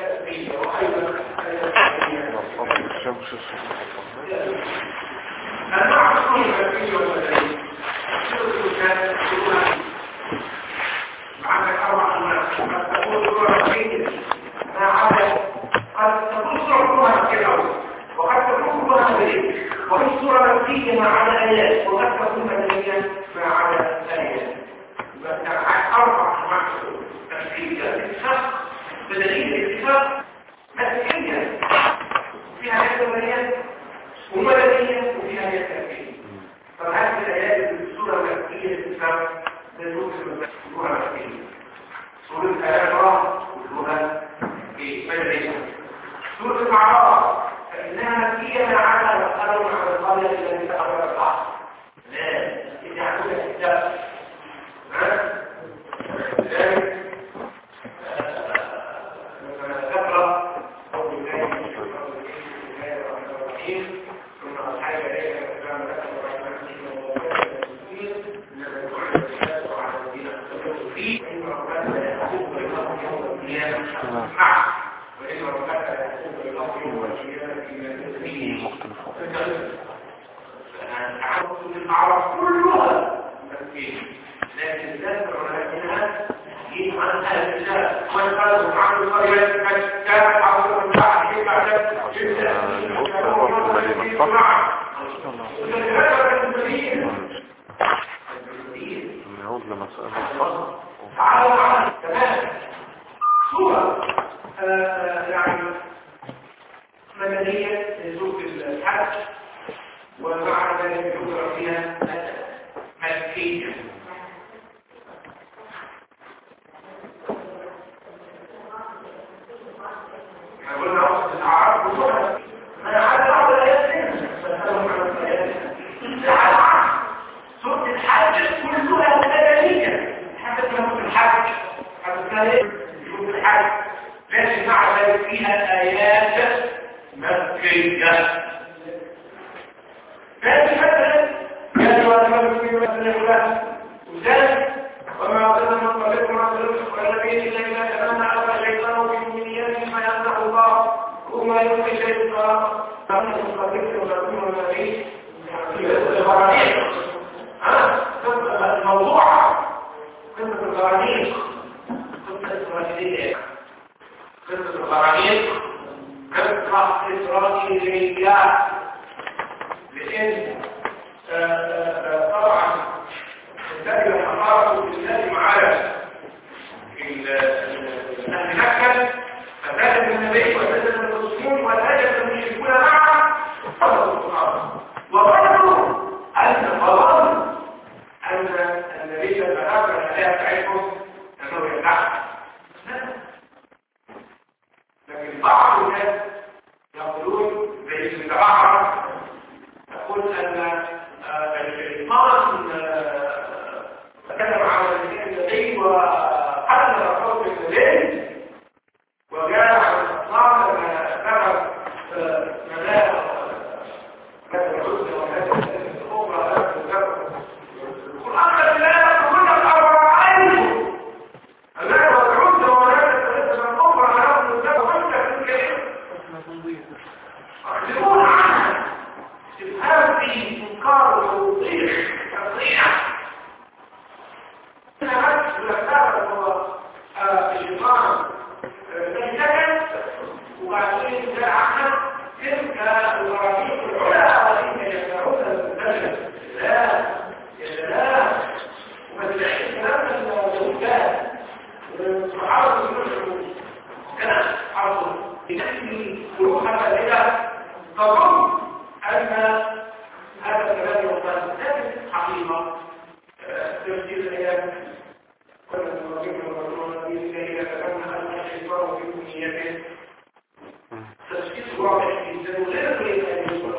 عندك 4 أنواع قد تقول صورة كلها كده وقد تكون كلها مبنية وفي صورة مبنية ما عدا آيات وقد تكون مبنية ما عدا آيات أربع أنواع تفسير الاتفاق بدليل الاتفاق مسيحية فيها آيات مبنية ومدنية وفيها آيات تفسير فهذه الآيات الصورة المبنية الاتفاق للنوع المبنية سورة الآيات كلها مدنية سورة الأعراف فإنها مكية ما عدا مسألة عن القرية التي تأخذ البحر لا إذا عندنا كتاب لذلك ذكر أو بالله ثم أصحاب إليك الكلام لك فيه إن ربك لا يحب لله يوم القيامة معه وإن ربك لا يحب لله يوم القيامة الأعراف كلها مسكين لكن ذكر لكنها عن أهل الله من قالوا عن القرية كانت عبد من بعد نعود لمسألة الفصل تعالوا تمام صورة يعني مدنية لزوج الحج ومع ذلك يذكر فيها مكية قلنا وصف الأعراف كلها ما عدا بعض الآيات سورة الحج كلها مدنية حتى سورة الحج سورة الحج لكن مع ذلك فيها آيات مكية لكن مثلا يجب أن يكون مثلا وذلك وما أظن من قبلكم رسولكم والذين إلا إذا تمنى أبا الشيطان في منيته فيمنح الله وما يلقي الشيطان فمن قبلكم رسولكم والذين الموضوع قصة الغرانيق قصة إسرائيلية قصة الغرانيق قصة إسرائيلية لأن طبعا الذي يتحرك بالله على أهل مكة فتجد النبي وتجد المسلمون وتجد المشركون معه وظنوا أن النبي لما أكبر الآية بتاعتهم أنه يمنعهم لكن بعض الناس يقولون زي الجماعة يقول أن الشيطان تكلم عن النبي وقتل رسول النبي وجاء عن الأطلاق لما ذهب ملاك مثل الحسن وهذا الأخرى القرآن لا يقولون الأمر عنه الله والعز وهذا الأخرى على الأخرى وانت في الكلام أخذون عنها استفهام في إنكار وتوضيح تصريح هنا بس الأسباب هو الشيطان تنتهي وبعدين جاء عنها تلك الغرابيق العلا والذين يشعرون المنتجة لا لا وما تلاقيش كلام الزوجات وصحابة المشهور كان حرصوا بنفسه فروحها لها تظن أن هذا الكلام يقال لكن حقيقة تفسير الآيات كنا نراجعنا ونقولون به إذا تكلمنا أن الشيطان في أمنيته تفسير واضح جدا ولا يريد أن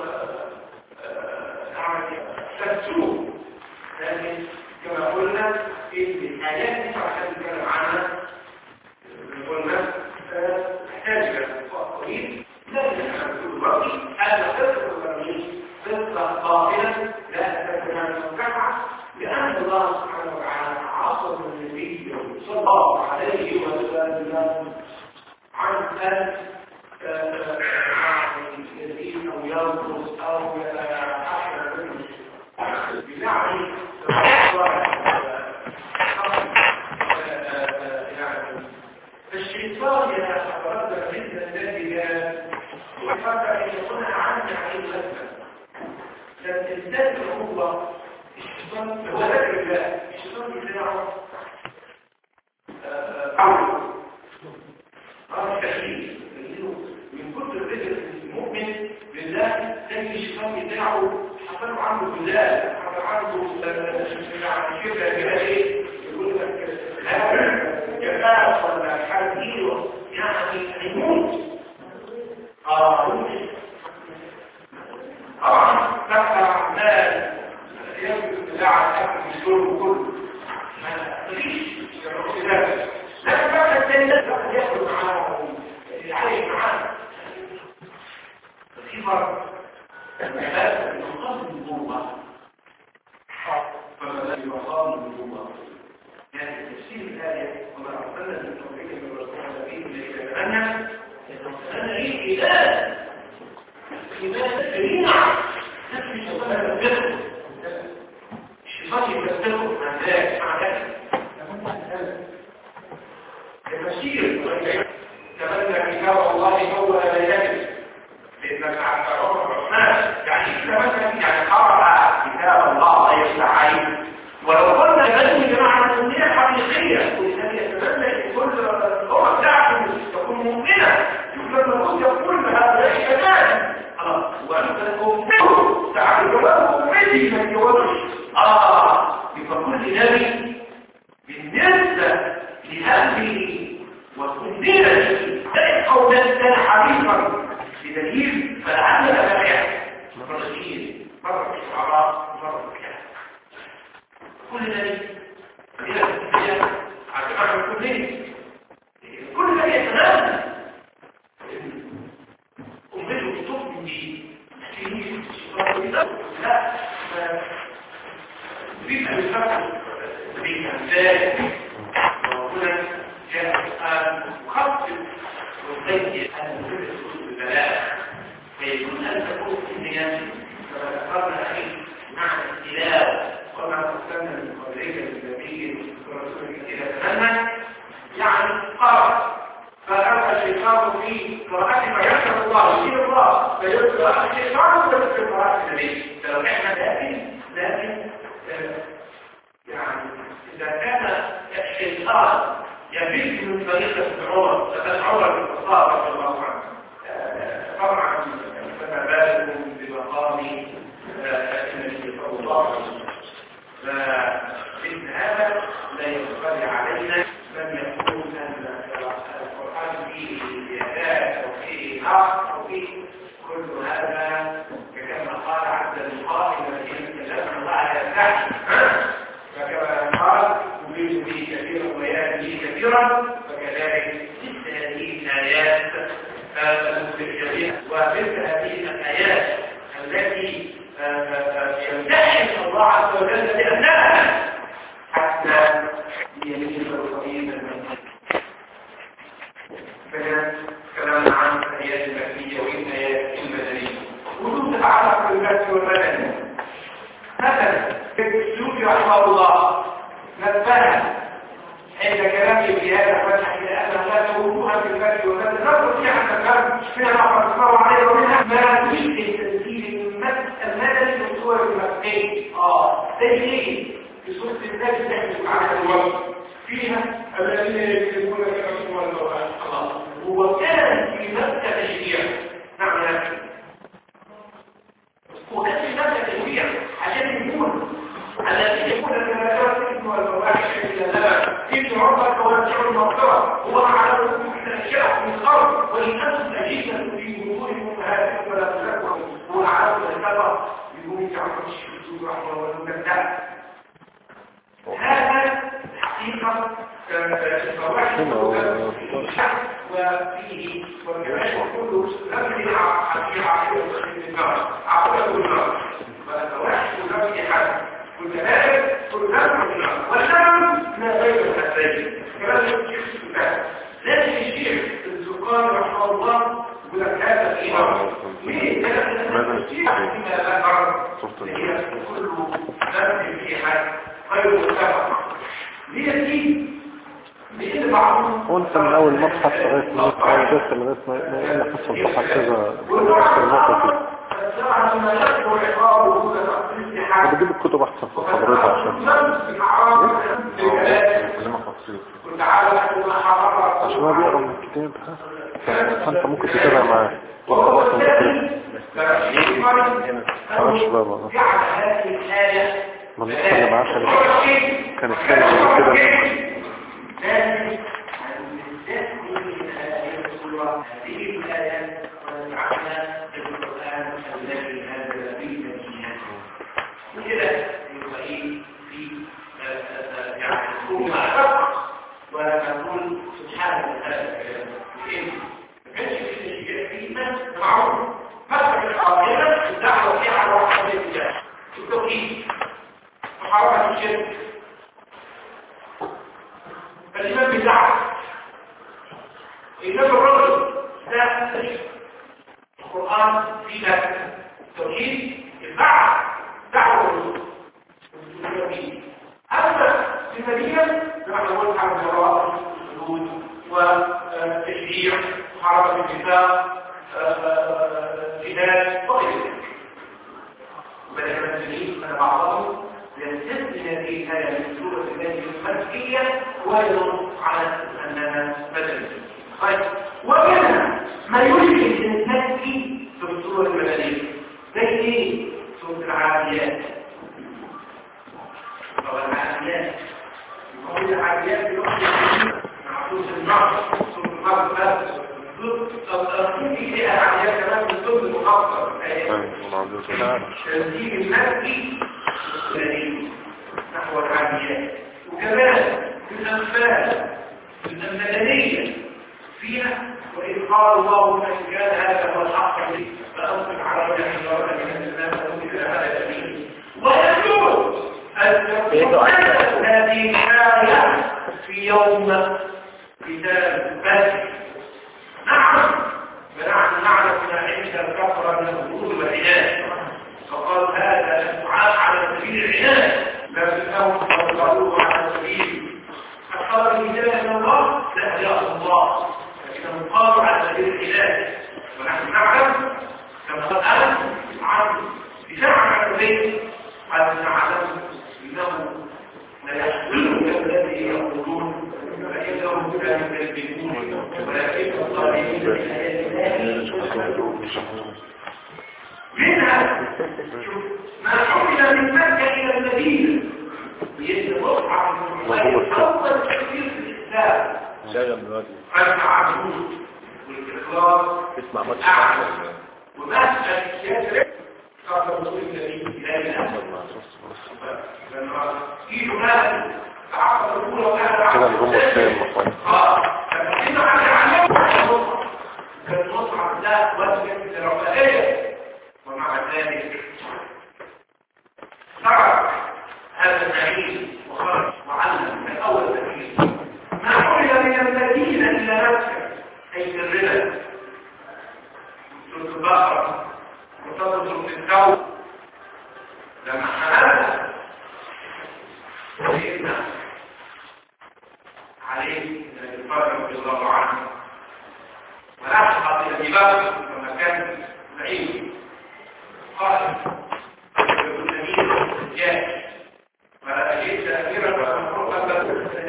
نعمل تفسير لكن كما قلنا في الآيات عشان نتكلم عنها قلنا نحتاج إلى قليل لكن نحن نقول رأيي أن قصة الغربيين قصة باطلة لا تتكلم عن المكافحة لأن الله سبحانه وتعالى عصم النبي صلى الله عليه وسلم عن أن يزيد أو ينقص أو أحد منه بنعم الشيطان يتحرك مثل الذي يفكر ان يكون عن عليه لازمه الانسان هو الشيطان هو ذكر الله الشيطان بتاعه مستحيل من كتر الرجل المؤمن بالله تاني الشيطان بتاعه حصل عنده جزال حصل عنده يعني شبه جهاز يقول لك كفاف ولا حاجه يعني هيموت طبعا تبقى اعمال يمكن تدعى الاكل الشرب كله مفيش يروح ذلك لكن بقى الثاني لازم ياخد معاه يعيش معاه في فرق العباده المقام من جوه فما الذي يقام من جوه يعني تفسير الايه وما ارسلنا من قبلك من رسول نبي الذي يتمنى انا ليه اله ايمان سريع نفس الشيطان يبدله الشيطان يبدله عن ذلك مع ذلك المسير تمنى كتاب الله هو لا يجب لأنك عبر الرحمن يعني تمنى يعني قرأ كتاب الله لا يفتح عليه ولو قلنا تبني بمعنى الأمنية الحقيقية والإنسان يتمنى أن كل الأمة بتاعته تكون مؤمنة يقول المفروض يقول بهؤلاء كذلك خلاص وأنت تؤمنه تعالوا جوابه أمتي ما يجوابش يبقى كل نبي بالنسبة لهذه وكلنا أو كان حريصا بدليل فلعلنا نبيع مرتين مرة في الشعراء مرة في الكهف كل نبي إلى الدنيا عشان كل نبي يتنازل أمته تؤمن به لا تريد أن يفكر بأمثال وهنا جاء الآن مخفف وزي أن تدرس البلاء فيكون أن تكون إنيا كما ذكرنا أخي معنى التلاوة وما أرسلنا من قبلك النبي ورسولك إلى تمنى يعني قرأ فألقى الشيطان في قراءته فيذكر الله يشير الله فيذكر الشيطان ويذكر قراءة النبي فلو احنا لكن يعني إذا كان الشيطان يبيت من طريقة عمر فتشعر بالتصاب رضي الله عنه طبعا فما بالكم بمقام النبي صلى الله عليه وسلم فإن هذا لا ينبغي علينا من يقول أن القرآن فيه زيادات أو فيه نقص أو فيه كل هذا كما قال عبد القائل الذي يتكلم الله على النحو فكما قال يريد به كثيرا ويأتي به كثيرا فكذلك مثل هذه الآيات المستشرية ومثل هذه الآيات التي يمتحن الله عز وجل بأنها حتى يميز القريب المنهج كلام عن الآيات المكية والآيات المدنية وجود تتعلق بالمكي والمدني مثلا السيوطي رحمه الله نبهنا عند كلامه في هذا الفتح الى انه لا تقولوها في الفتح والفتح نقول فيها عن الكلام فيها نقل الله عليه ومنها ما يشبه تنزيل المدني في سوره المكيه زي ايه في سوره الناس تحدث على الوقت فيها الذين يكذبون كما هو القران خلاص هو كان في مكه تشريع نعم يا اخي وكان في مكه تشريع عشان يكون الذي يكون المناجات الاسم والفواحش الى اللبن ابن ربك وانشر المغفره وضع على رؤوسكم الاشياء من الارض ولانتم اجيبا في بطون امهاتكم ولا تزكوا هو العالم والكبر يقول تعمل الشهود رحمه والمكتب هذا حقيقه الفواحش وفيه والكبائر كله لم يلعب في عقيده النار عقيده النار فالفواحش لم يحدث والكبائر كلها من النار والشرم ما بين الحدين كلام الشيخ السودان لكن الشيخ الزقان رحمه الله يقول لك هذا الإمام ليه؟ لأن الشيخ فيما ذكر هي كل ذنب فيها غير متفق ليه دي وانت من اول مبحث لغايه ما بس لغايه ما يقول لك قصه الصفحه كذا النقطه دي بجيب الكتب احسن في حضرتها عشان هو بيقرا من الكتاب فانت ممكن تتابع معاه معرفش بابا ما نتكلم عشان كان الثاني كده هذه الآيات ونجعلنا في القرآن الذي هذا في المدينة وكذا يبقى في يعني نقول مع الحق ونقول سبحان الله لأن ما كانش في شيء في ناس معروف مثلا القاهرة الدعوة فيها على واحد من الناس التوحيد محاربة الشرك فالإمام بتاعه إنما الرجل لا القرآن في ذلك توحيد البعث دعوة التوحيد أما في المدينة نحن نقول عن الجواب الحدود والتشريع محاربة النساء جهاد وغيره بدأ المسلمين أنا بعضهم ينتهي هذه الآية من سورة الله المكية وينص على أنها مدنية طيب وكذا ما يشبه المكي في السورة المدنية زي ايه؟ سورة العاديات أو العاديات سورة العاديات معطوس النار سورة النار بس في فئة عاديات كمان من سورة المخفر تنزيل المكي نحو العاديات وكمان في الأنفال المدنية فيها وإذ قال الله إن كان هذا هو الحق لي فأنصت علينا حجارة من السماء فأنصت هذا الأمين ويجوز أن تكون هذه الآية في يوم قتال بدر نعم فنحن نعلم ما عند الكفرة من الظهور والعناد فقال هذا الدعاء على سبيل العناد لكنهم قالوا على سبيل فقال الهداية من الله لا يا الله لكنهم قالوا على سبيل الهداية ونحن نعلم كما قال عن دفاع عن البيت أن نعلم انه لا يحصلهم الذي يقولون فإنهم لا يكذبون ولكن الظالمين منها ما حمل من مكة إلى المدينة يتوقع من أول تكبير في الإسلام التعبد والإخلاص والأعلى ومسألة يسرق قال رسول النبي إلى الأسر إيده ماذا تعقد الأولى وكان كده الجمهور الثاني مصري لما كنا على كان مصعب ده وجهة الرفاهية ومع ذلك ترك هذا النعيم وخرج وعلم من أول تكليف ما حمل من المدينة إلى مكة أي الربا سورة البقرة وسورة الكون لما حملنا سيدنا عليه بن الفرج رضي الله عنه ولحق إلى بكر لما كان زعيم قال النبي جاء فأجيت أميرا ومفروضا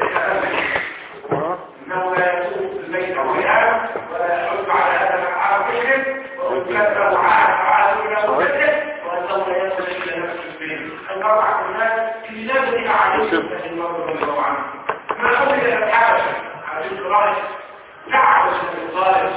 إنه لا يسوق البيت ويعلم ولا يحب على هذا العاقل ويكذب عاد وأنه لا يصل إلى نفس البيت الأربع كلمات في لازم عليه رضي الله عنه ما حمل إلى الحبشة على جزء رأي تعبش من الظالم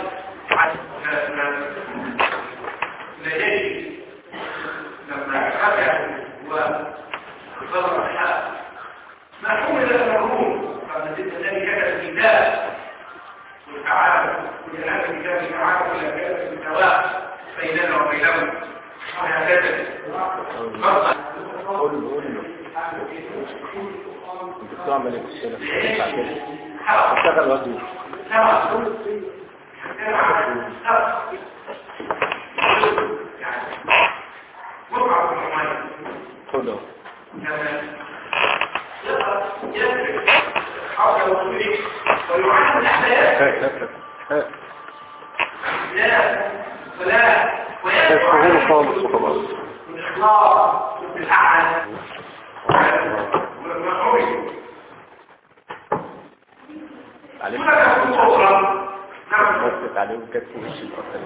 لديه لما خرج وصدر الحق ما حمل إلى الروم قبل ذلك كان الكتاب والتعامل وجلال الكتاب التعامل إلى كتاب السواء بيننا وبينهم وهكذا قول له انت بتعمل ايه في الشارع اشتغل وجهي قوله يدرك حول وجوده ويعلم الأحداث لا سهول خالص وخلاص الإخلاص بالأعلى بس عليهم كتف وش الأصل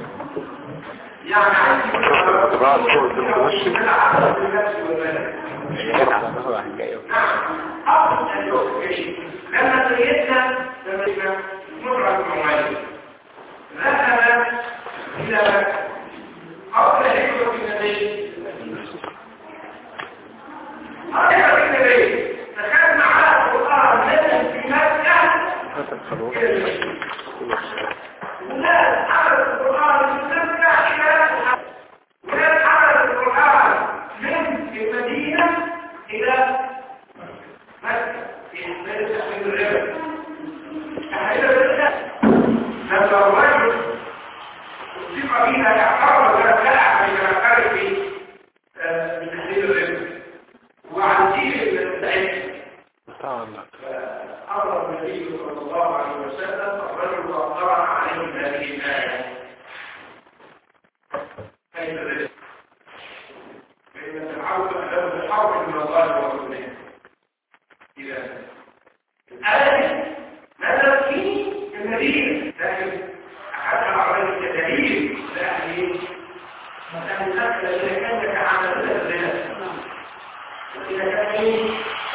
يعني بعد فوق المشي هي على ظهر حكاية لما سيدنا مرة معين ذهب إلى قبل هجرة النبي هجرة النبي فكان معاه القرآن نزل في مكة والناس حملت القرآن من مكة والناس حملت القرآن من المدينة إلى مكة في بلد الرجل أهل الرجل لما الرجل أصيب بها يعتبر ولا تلعب من المكان في من أهل الرجل وعن دين السعيد أمر النبي صلى الله عليه وسلم الرجل وقرأ عليه هذه الآية كيف ذلك؟ فإن العودة له الحرب من الله ورسوله إلى الآية نزلت في المدينة لكن أحدها عليه كدليل لأهل النقل إذا كان يتعامل بالله وإذا كان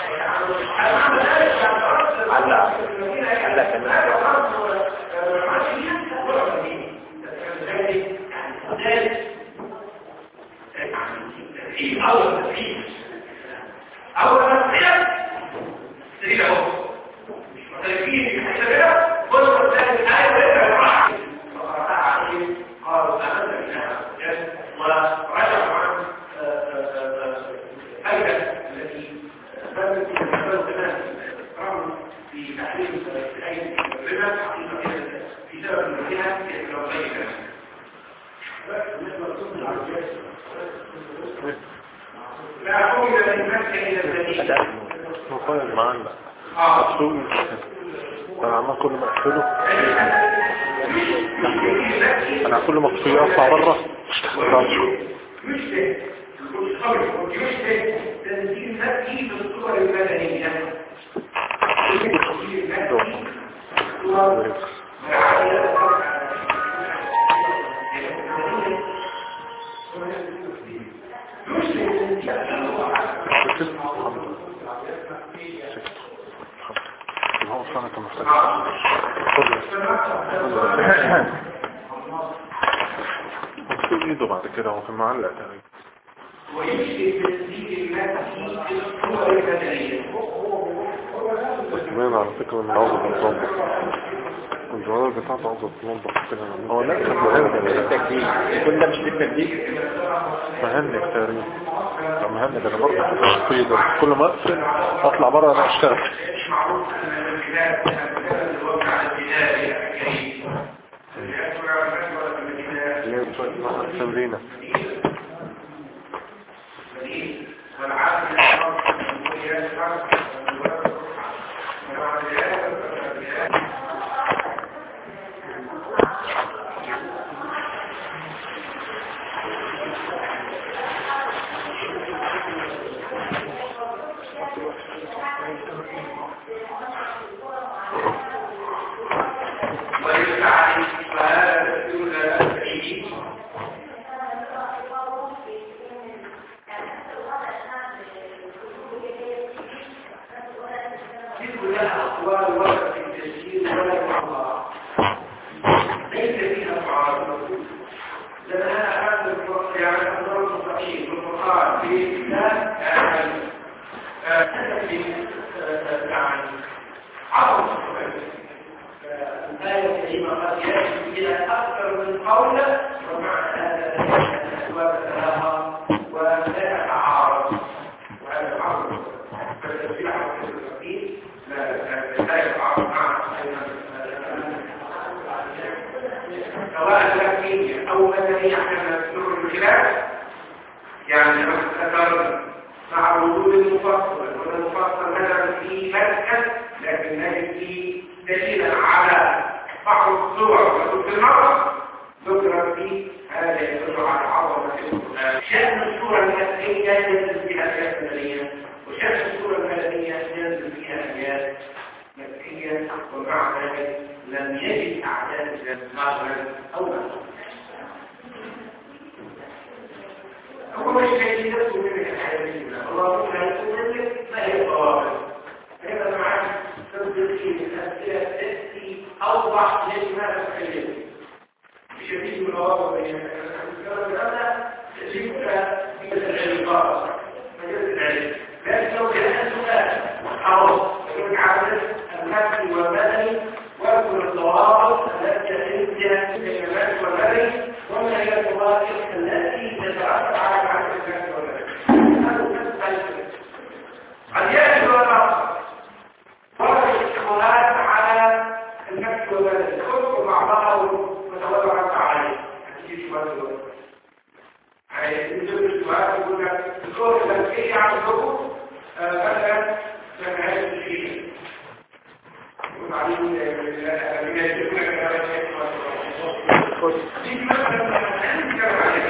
انا كل ما اقصي اطلع بره ايده بعد كده هو في المعلق تقريبا كمان على فكرة من عوضة الضمبة الجوال بتاعته عوضة الضمبة هو لا التكديك كل ده مش بالتكديك مهنك تقريبا مهنك انا برضه في كل ما اقفل اطلع بره انا اشتغل تمرينة مع وجود المفصل والمفصل نزل في مكة لكن نجد في دليلا على بعض الصور وفي المرض ذكر في هذا يدل على عظمة شأن الصورة المكية ينزل فيها آيات مدنية وشأن الصورة المدنية ينزل فيها آيات مكية ومع ذلك لم يجد أعداد المغرب أو هو الشيء يدخل من الحياة الله لا يقول لك ما هي الضوابط فإذا معك تنزل الأسئلة تأتي أوضح لما تتخيل بشديد من الضوابط بين هذا تجيبك في العلاقات مجال العلم لكن لو كان سؤال خلاص يكون عدد المتن والمدني واذكر الضوابط التي تتم في الكلمات والمدني وما هي الضوابط التي تترتب على معرفة الكلمات والمدني قد يأتي الوضع ورد الاحتمالات على النفس والمدني تخص بعضها وتوضع عليه هتجي شوية الوضع يجب السؤال يقول لك الصور التنفيذية عن الضغط مثلا سمعات الشيء وبعدين من يجب لك دي مثلا